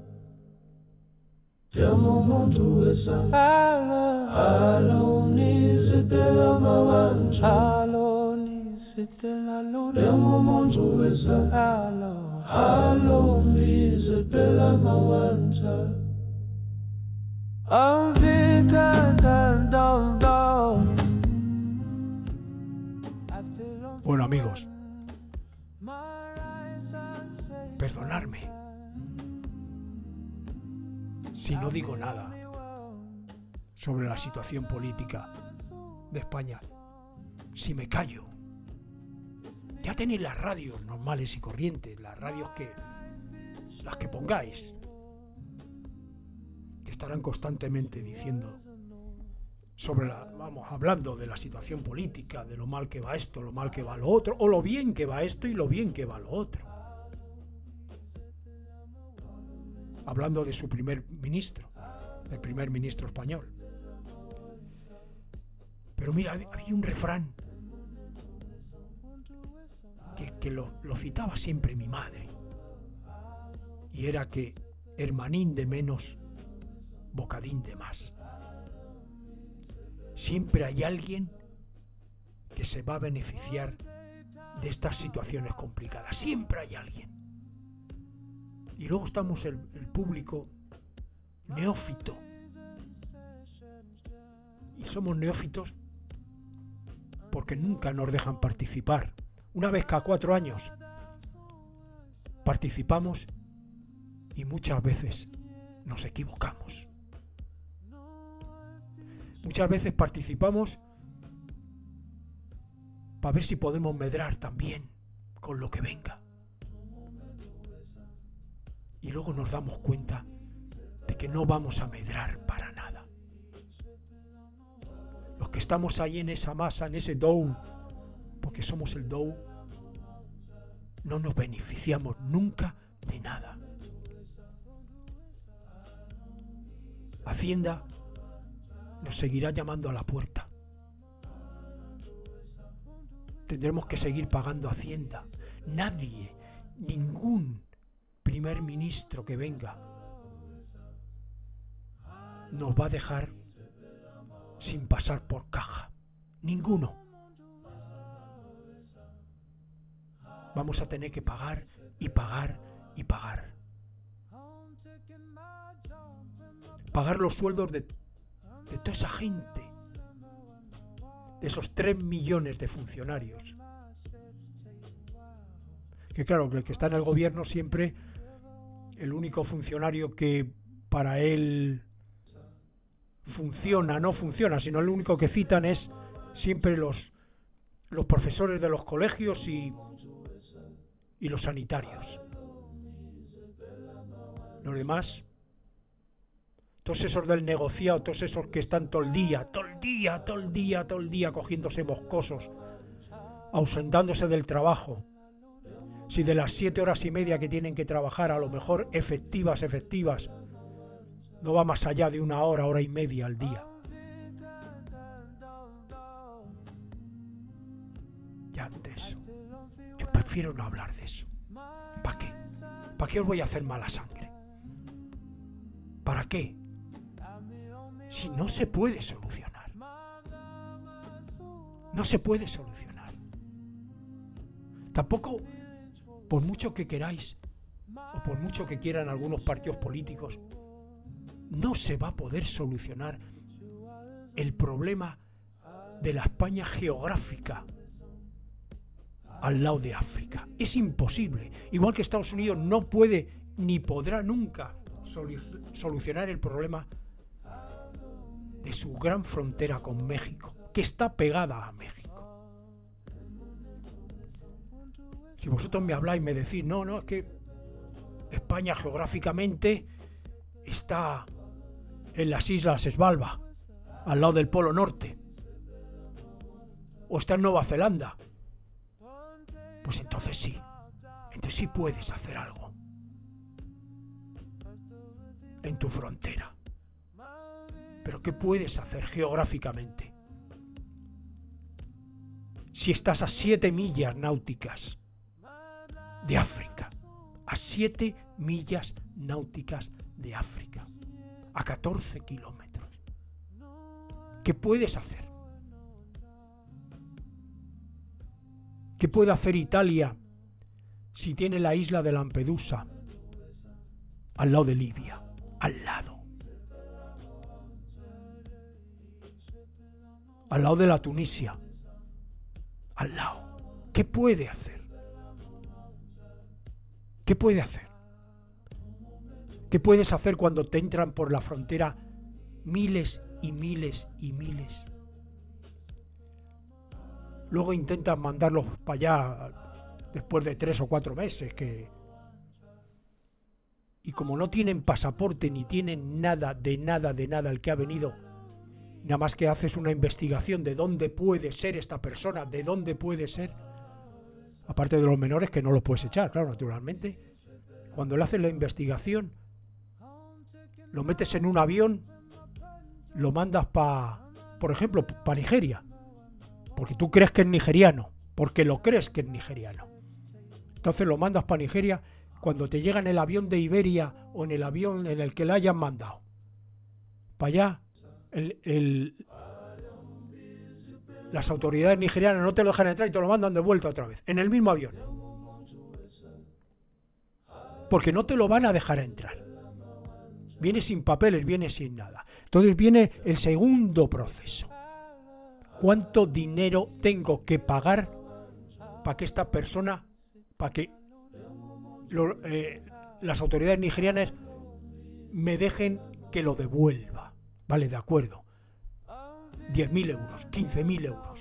demo montu esa halo mize pela mabanja halo mize pela demo montu esa halo mize pela mabanja. I'm Bueno, amigos, perdonadme si no digo nada sobre la situación política de España, si me callo. Ya tenéis las radios normales y corrientes, las radios las que pongáis, que estarán constantemente diciendo hablando de la situación política, de lo mal que va esto, lo mal que va lo otro, o lo bien que va esto y lo bien que va lo otro. Hablando de su primer ministro, el primer ministro español. Pero mira, había un refrán que lo citaba siempre mi madre, y era que hermanín de menos, bocadín de más. Siempre hay alguien que se va a beneficiar de estas situaciones complicadas. Siempre hay alguien. Y luego estamos el público neófito. Y somos neófitos porque nunca nos dejan participar. Una vez cada 4 años participamos y muchas veces nos equivocamos. Muchas veces participamos para ver si podemos medrar también con lo que venga. Y luego nos damos cuenta de que no vamos a medrar para nada. Los que estamos ahí en esa masa, en ese dough, porque somos el dough, no nos beneficiamos nunca de nada. Hacienda nos seguirá llamando a la puerta. Tendremos que seguir pagando Hacienda. Nadie, ningún primer ministro que venga nos va a dejar sin pasar por caja. Ninguno. Vamos a tener que pagar y pagar y pagar. Pagar los sueldos de toda esa gente, de esos 3 millones de funcionarios. Que claro, que el que está en el gobierno siempre, el único funcionario que para él no funciona, sino el único que citan es siempre los profesores de los colegios y los sanitarios. Los demás, todos esos del negociado, todos esos que están todo el día cogiéndose moscosos, ausentándose del trabajo. Si de las 7 horas y media que tienen que trabajar, a lo mejor efectivas, no va más allá de 1 hora, hora y media al día. Ya de eso. Yo prefiero no hablar de eso. ¿Para qué? ¿Para qué os voy a hacer mala sangre? ¿Para qué? Si no se puede solucionar. No se puede solucionar. Tampoco, por mucho que queráis, o por mucho que quieran algunos partidos políticos, no se va a poder solucionar el problema de la España geográfica al lado de África. Es imposible. Igual que Estados Unidos no puede ni podrá nunca solucionar el problema de su gran frontera con México, que está pegada a México. Si vosotros me habláis y me decís, no, es que España geográficamente está en las islas Svalbard, al lado del Polo Norte, o está en Nueva Zelanda, pues entonces sí puedes hacer algo en tu frontera. Pero ¿qué puedes hacer geográficamente? Si estás a 7 millas náuticas de África, a 7 millas náuticas de África, a 14 kilómetros. ¿Qué puedes hacer? ¿Qué puede hacer Italia si tiene la isla de Lampedusa al lado de Libia? Al lado de la Tunisia, al lado. ¿Qué puede hacer? ¿Qué puede hacer? ¿Qué puedes hacer cuando te entran por la frontera miles y miles y miles? Luego intentas mandarlos para allá después de 3 o 4 meses, y como no tienen pasaporte ni tienen nada el que ha venido, nada más que haces una investigación de dónde puede ser esta persona, de dónde puede ser, aparte de los menores que no los puedes echar, claro, naturalmente. Cuando le haces la investigación, lo metes en un avión, lo mandas por ejemplo, para Nigeria, porque tú crees que es nigeriano, porque lo crees que es nigeriano. Entonces lo mandas para Nigeria. Cuando te llega en el avión de Iberia o en el avión en el que le hayan mandado para allá, las autoridades nigerianas no te lo dejan entrar y te lo mandan de vuelta otra vez, en el mismo avión, porque no te lo van a dejar entrar. Viene sin papeles, viene sin nada. Entonces viene el segundo proceso. ¿Cuánto dinero tengo que pagar para que esta persona, para que las autoridades nigerianas me dejen que lo devuelva? Vale, de acuerdo. 10.000 euros, 15.000 euros.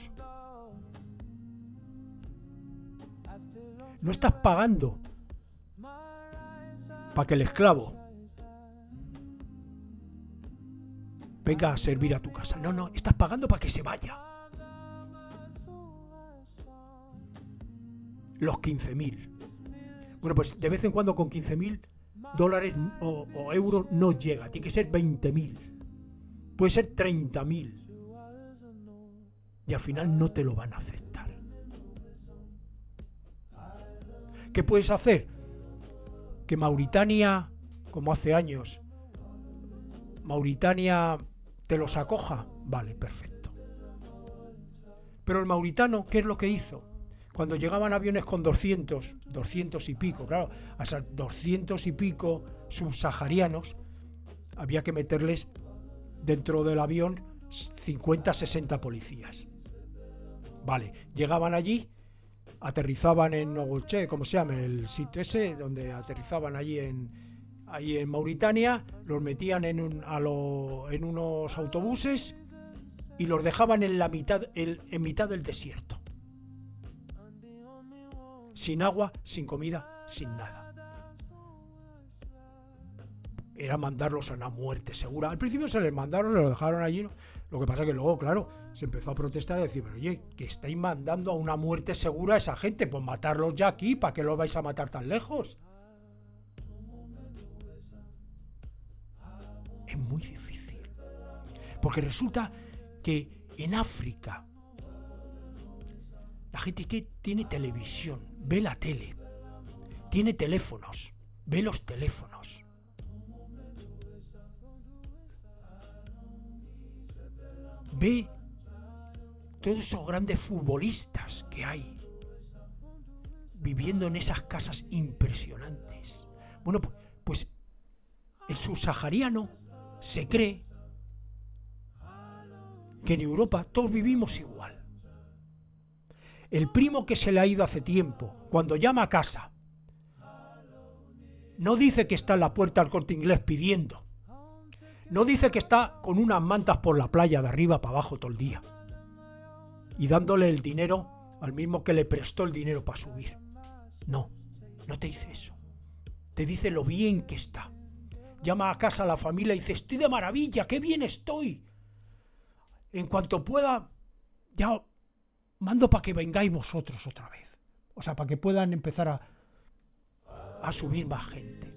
No estás pagando para que el esclavo venga a servir a tu casa. No, estás pagando para que se vaya. Los 15.000. Bueno, pues de vez en cuando con 15.000 dólares o euros no llega. Tiene que ser 20.000. Puede ser 30.000. Y al final no te lo van a aceptar. ¿Qué puedes hacer? Que Mauritania, como hace años, Mauritania te los acoja. Vale, perfecto. Pero el mauritano, ¿qué es lo que hizo? Cuando llegaban aviones con 200 y pico, claro, hasta 200 y pico subsaharianos, había que meterles dentro del avión 50, 60 policías. Vale, llegaban allí, aterrizaban en Nogoché, como se llama, el sitio ese, donde aterrizaban allí en Mauritania, los metían en unos autobuses y los dejaban en mitad del desierto. Sin agua, sin comida, sin nada. Era mandarlos a una muerte segura. Al principio se les mandaron, se los dejaron allí, ¿no? Lo que pasa es que luego, claro, se empezó a protestar y decir, pero oye, que estáis mandando a una muerte segura a esa gente, pues matarlos ya aquí, ¿para qué los vais a matar tan lejos? Es muy difícil. Porque resulta que en África la gente que tiene televisión, ve la tele, tiene teléfonos, ve los teléfonos. Ve todos esos grandes futbolistas que hay viviendo en esas casas impresionantes. Bueno, pues el subsahariano se cree que en Europa todos vivimos igual. El primo que se le ha ido hace tiempo, cuando llama a casa, no dice que está en la puerta del Corte Inglés pidiendo. No dice que está con unas mantas por la playa de arriba para abajo todo el día y dándole el dinero al mismo que le prestó el dinero para subir. No te dice eso. Te dice lo bien que está. Llama a casa a la familia y dice, estoy de maravilla, qué bien estoy. En cuanto pueda, ya mando para que vengáis vosotros otra vez. O sea, para que puedan empezar a subir más gente.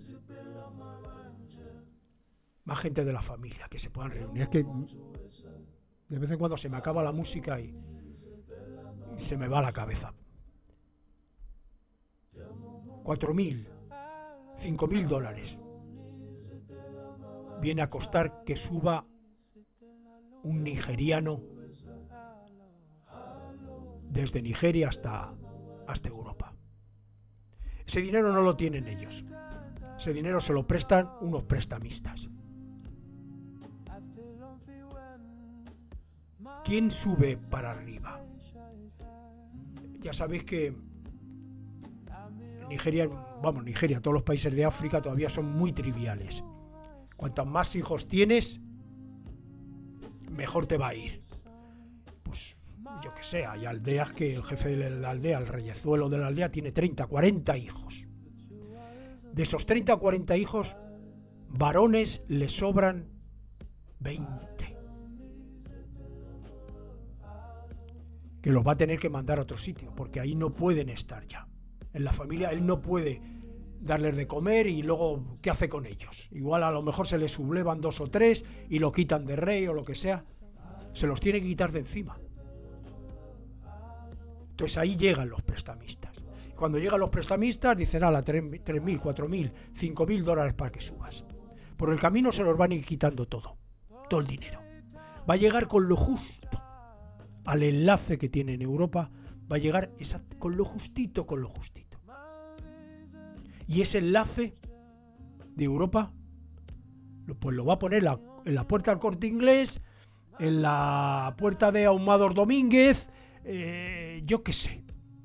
Más gente de la familia, que se puedan reunir. Es que de vez en cuando se me acaba la música y se me va la cabeza. 4.000, 5.000 dólares viene a costar que suba un nigeriano desde Nigeria hasta Europa. Ese dinero no lo tienen ellos. Ese dinero se lo prestan unos prestamistas. ¿Quién sube para arriba? ya sabéis que Nigeria, todos los países de África todavía son muy triviales. Cuantos más hijos tienes, mejor te va a ir. Pues yo que sé, hay aldeas que el jefe de la aldea, el reyezuelo de la aldea, tiene 30, 40 hijos. De esos 30 o 40 hijos, varones le sobran 20. Que los va a tener que mandar a otro sitio, porque ahí no pueden estar ya. En la familia él no puede darles de comer y luego ¿qué hace con ellos? Igual a lo mejor se les sublevan 2 o 3 y lo quitan de rey o lo que sea. Se los tiene que quitar de encima. Entonces ahí llegan los prestamistas. Cuando llegan los prestamistas dicen, ala, 3.000, 4.000, 5.000 dólares para que subas. Por el camino se los van a ir quitando todo el dinero. Va a llegar con lo justo al enlace que tiene en Europa, va a llegar con lo justito. Y ese enlace de Europa, pues lo va a poner en la puerta del Corte Inglés, en la puerta de Ahumados Domínguez, yo qué sé,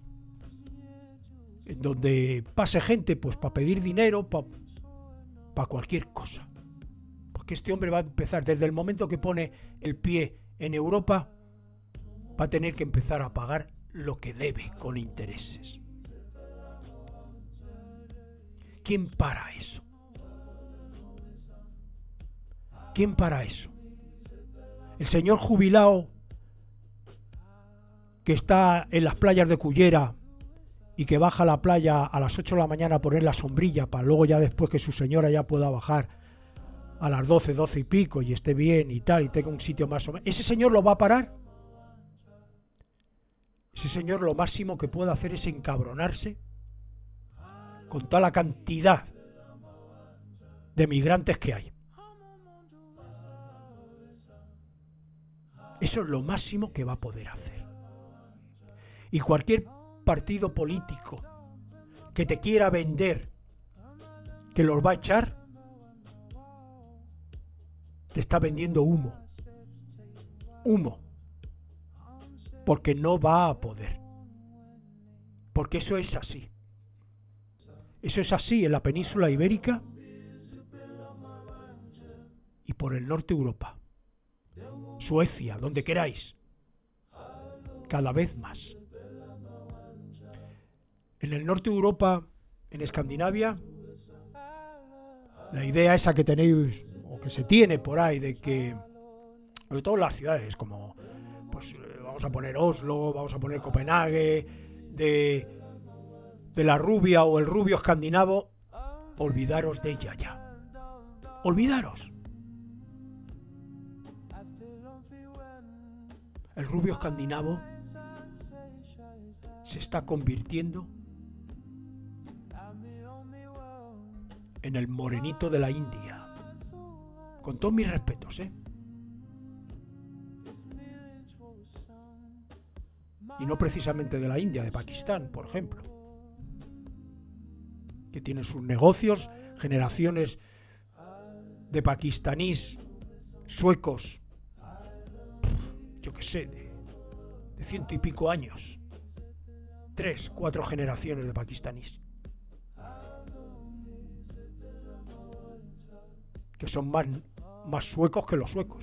en donde pase gente pues para pedir dinero, para cualquier cosa. Porque este hombre va a empezar, desde el momento que pone el pie en Europa, va a tener que empezar a pagar lo que debe con intereses. ¿Quién para eso? ¿Quién para eso? El señor jubilado que está en las playas de Cullera y que baja a la playa a las 8 de la mañana a poner la sombrilla para luego ya después que su señora ya pueda bajar a las 12 y pico y esté bien y tal y tenga un sitio más o menos. ¿Ese señor lo va a parar? Ese señor lo máximo que puede hacer es encabronarse con toda la cantidad de migrantes que hay. Eso es lo máximo que va a poder hacer. Y cualquier partido político que te quiera vender que los va a echar, te está vendiendo humo. Porque no va a poder. Porque eso es así. Eso es así en la península ibérica y por el norte de Europa. Suecia, donde queráis. Cada vez más. En el norte de Europa, en Escandinavia, la idea esa que tenéis, o que se tiene por ahí, de que, sobre todo en las ciudades, como, pues vamos a poner Oslo, vamos a poner Copenhague, de la rubia o el rubio escandinavo, olvidaros de ella ya. Olvidaros. El rubio escandinavo se está convirtiendo en el morenito de la India. Con todos mis respetos, Y no precisamente de la India, de Pakistán, por ejemplo, que tienen sus negocios, generaciones de pakistaníes suecos, yo qué sé, de 100 y pico años, 3, 4 generaciones de pakistaníes, que son más suecos que los suecos.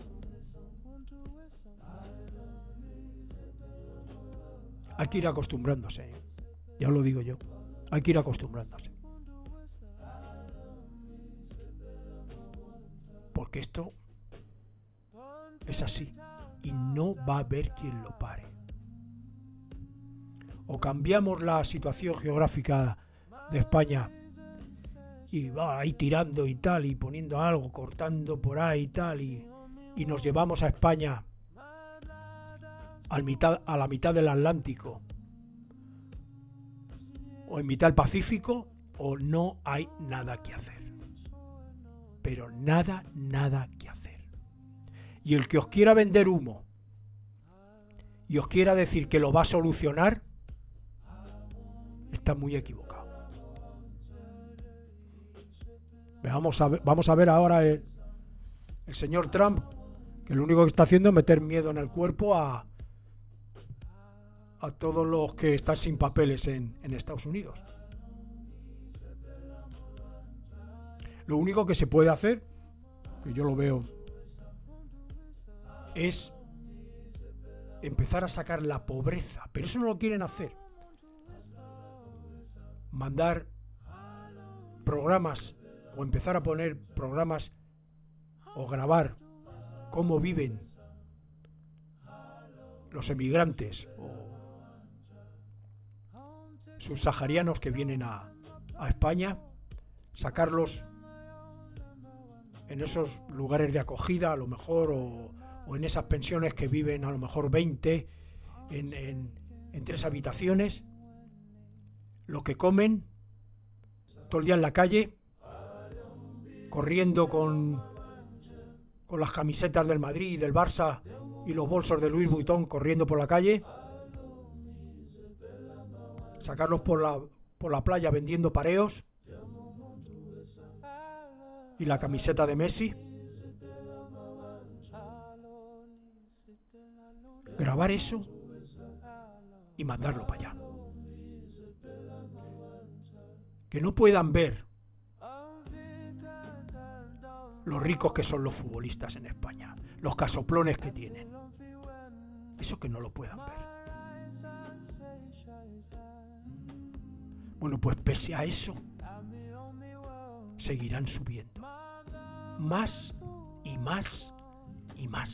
Hay que ir acostumbrándose, ya lo digo yo, hay que ir acostumbrándose. Porque esto es así y no va a haber quien lo pare. O cambiamos la situación geográfica de España y va ahí tirando y tal y poniendo algo, cortando por ahí y tal y nos llevamos a España a la mitad del Atlántico o en mitad del Pacífico, o no hay nada que hacer. Pero nada que hacer. Y el que os quiera vender humo y os quiera decir que lo va a solucionar, está muy equivocado. Vamos a ver ahora el señor Trump, que lo único que está haciendo es meter miedo en el cuerpo a a todos los que están sin papeles en Estados Unidos. Lo único que se puede hacer, que yo lo veo, es empezar a sacar la pobreza, pero eso no lo quieren hacer. Mandar programas o empezar a poner programas o grabar cómo viven los emigrantes o subsaharianos que vienen a España, sacarlos en esos lugares de acogida a lo mejor o en esas pensiones que viven a lo mejor 20 en 3 habitaciones, lo que comen todo el día en la calle, corriendo con las camisetas del Madrid y del Barça y los bolsos de Louis Vuitton corriendo por la calle, sacarlos por la playa vendiendo pareos y la camiseta de Messi, grabar eso y mandarlo para allá. Que no puedan ver los ricos que son los futbolistas en España, los casoplones que tienen. Eso que no lo puedan ver. Bueno, pues pese a eso, seguirán subiendo. Más y más y más.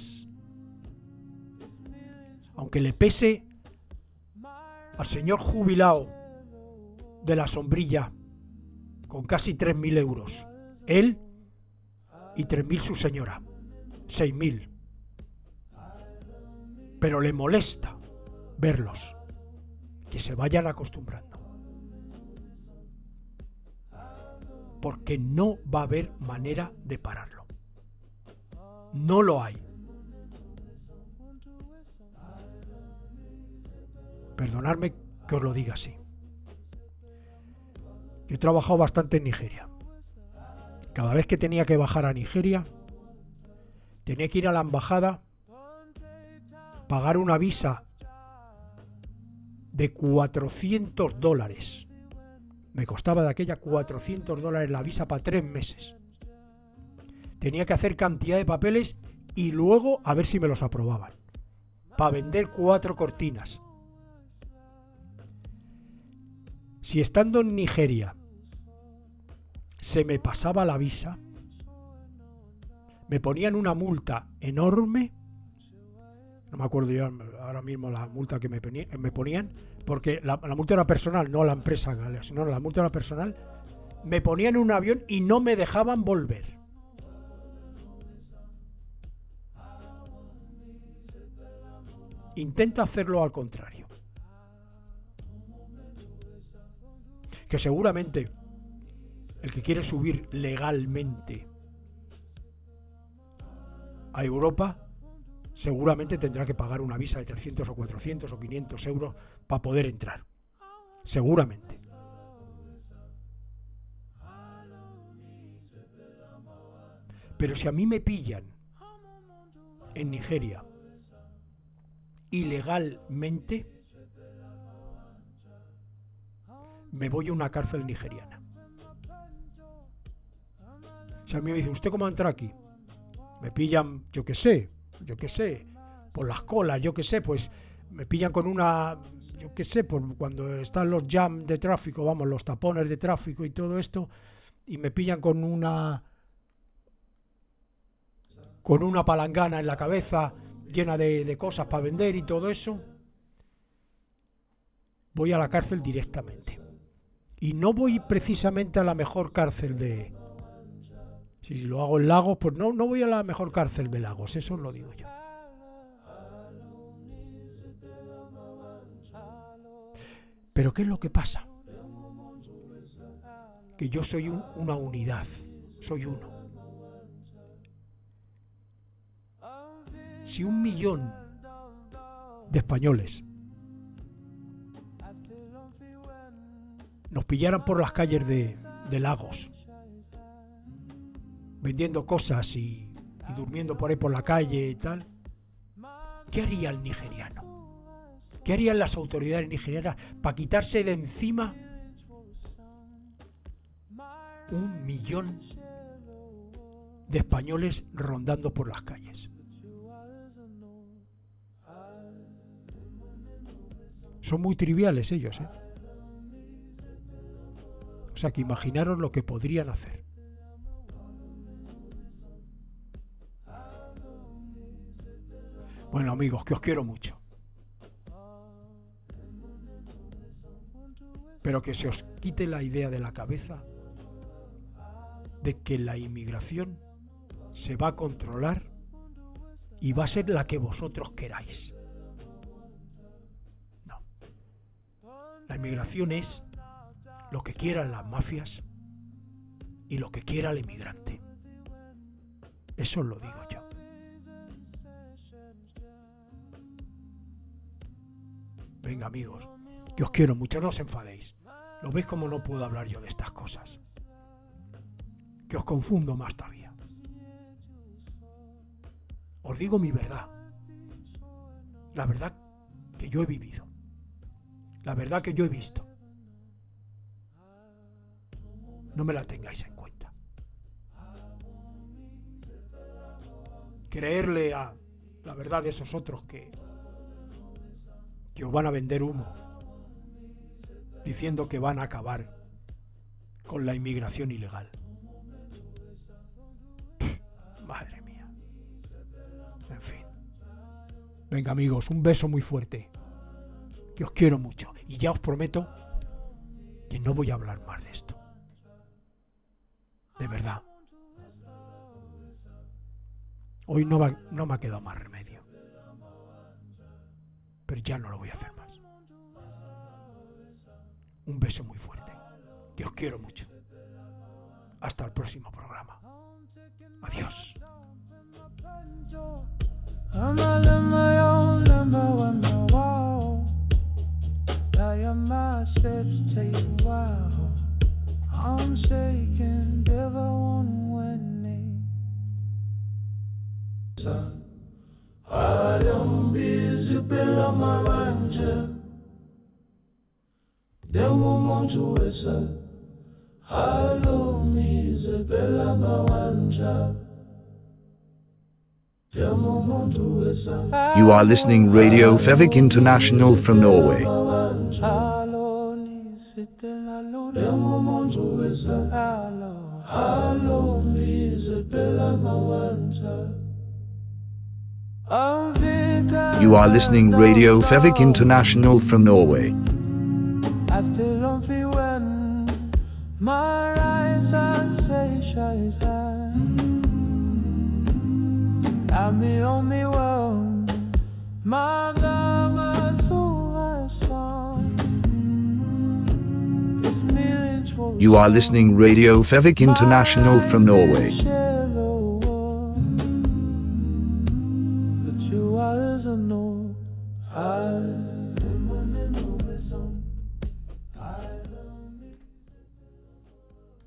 Aunque le pese al señor jubilado de la sombrilla con casi 3.000 euros, él y 3.000 su señora, 6.000. Pero le molesta verlos, que se vayan acostumbrando. Porque no va a haber manera de pararlo. No lo hay. Perdonadme que os lo diga así. Yo he trabajado bastante en Nigeria. Cada vez que tenía que bajar a Nigeria, tenía que ir a la embajada, pagar una visa de $400. Me costaba de aquella $400 la visa para 3 meses. Tenía que hacer cantidad de papeles y luego a ver si me los aprobaban. Para vender 4 cortinas. Si estando en Nigeria se me pasaba la visa, me ponían una multa enorme. No me acuerdo yo ahora mismo la multa que me ponían, porque la multa era personal, no la empresa, sino la multa era personal. Me ponían en un avión y no me dejaban volver. Intenta hacerlo al contrario. Que seguramente el que quiere subir legalmente a Europa seguramente tendrá que pagar una visa de 300 o 400 o 500 euros para poder entrar. Seguramente. Pero si a mí me pillan en Nigeria ilegalmente, me voy a una cárcel nigeriana. Si a mí me dice, ¿usted cómo entra aquí? Me pillan, yo qué sé, por las colas, yo qué sé, pues me pillan con una, yo qué sé, por cuando están los jams de tráfico, vamos, los tapones de tráfico y todo esto, y me pillan con una palangana en la cabeza llena de cosas para vender y todo eso, voy a la cárcel directamente. Y no voy precisamente a la mejor cárcel de... Si lo hago en Lagos, pues no voy a la mejor cárcel de Lagos, eso lo digo yo. Pero ¿qué es lo que pasa? Que yo soy una unidad, soy uno. Si 1 millón de españoles nos pillaran por las calles de Lagos, vendiendo cosas y durmiendo por ahí por la calle y tal, ¿qué haría el nigeriano? ¿Qué harían las autoridades nigerianas para quitarse de encima 1 millón de españoles rondando por las calles? Son muy triviales ellos, ¿eh? O sea que imaginaros lo que podrían hacer. Bueno, amigos, que os quiero mucho. Pero que se os quite la idea de la cabeza de que la inmigración se va a controlar y va a ser la que vosotros queráis. No. La inmigración es lo que quieran las mafias y lo que quiera el inmigrante. Eso os lo digo yo. Venga, amigos, que os quiero mucho, no os enfadéis. ¿Lo veis como no puedo hablar yo de estas cosas? Que os confundo más todavía. Os digo mi verdad. La verdad que yo he vivido. La verdad que yo he visto. No me la tengáis en cuenta. Creerle a la verdad de esos otros que os van a vender humo, diciendo que van a acabar con la inmigración ilegal. Madre mía. En fin. Venga, amigos, un beso muy fuerte. Que os quiero mucho. Y ya os prometo que no voy a hablar más de esto. De verdad. Hoy no me ha quedado más remedio. Pero ya no lo voy a hacer más. Un beso muy fuerte. Que os quiero mucho. Hasta el próximo programa. Adiós. You are listening Radio Fevik International from Norway. You are listening Radio Fevik International from Norway. I still don't feel when my eyes are say I'm the only one. My love is who I saw. You are listening Radio Fevik International from Norway.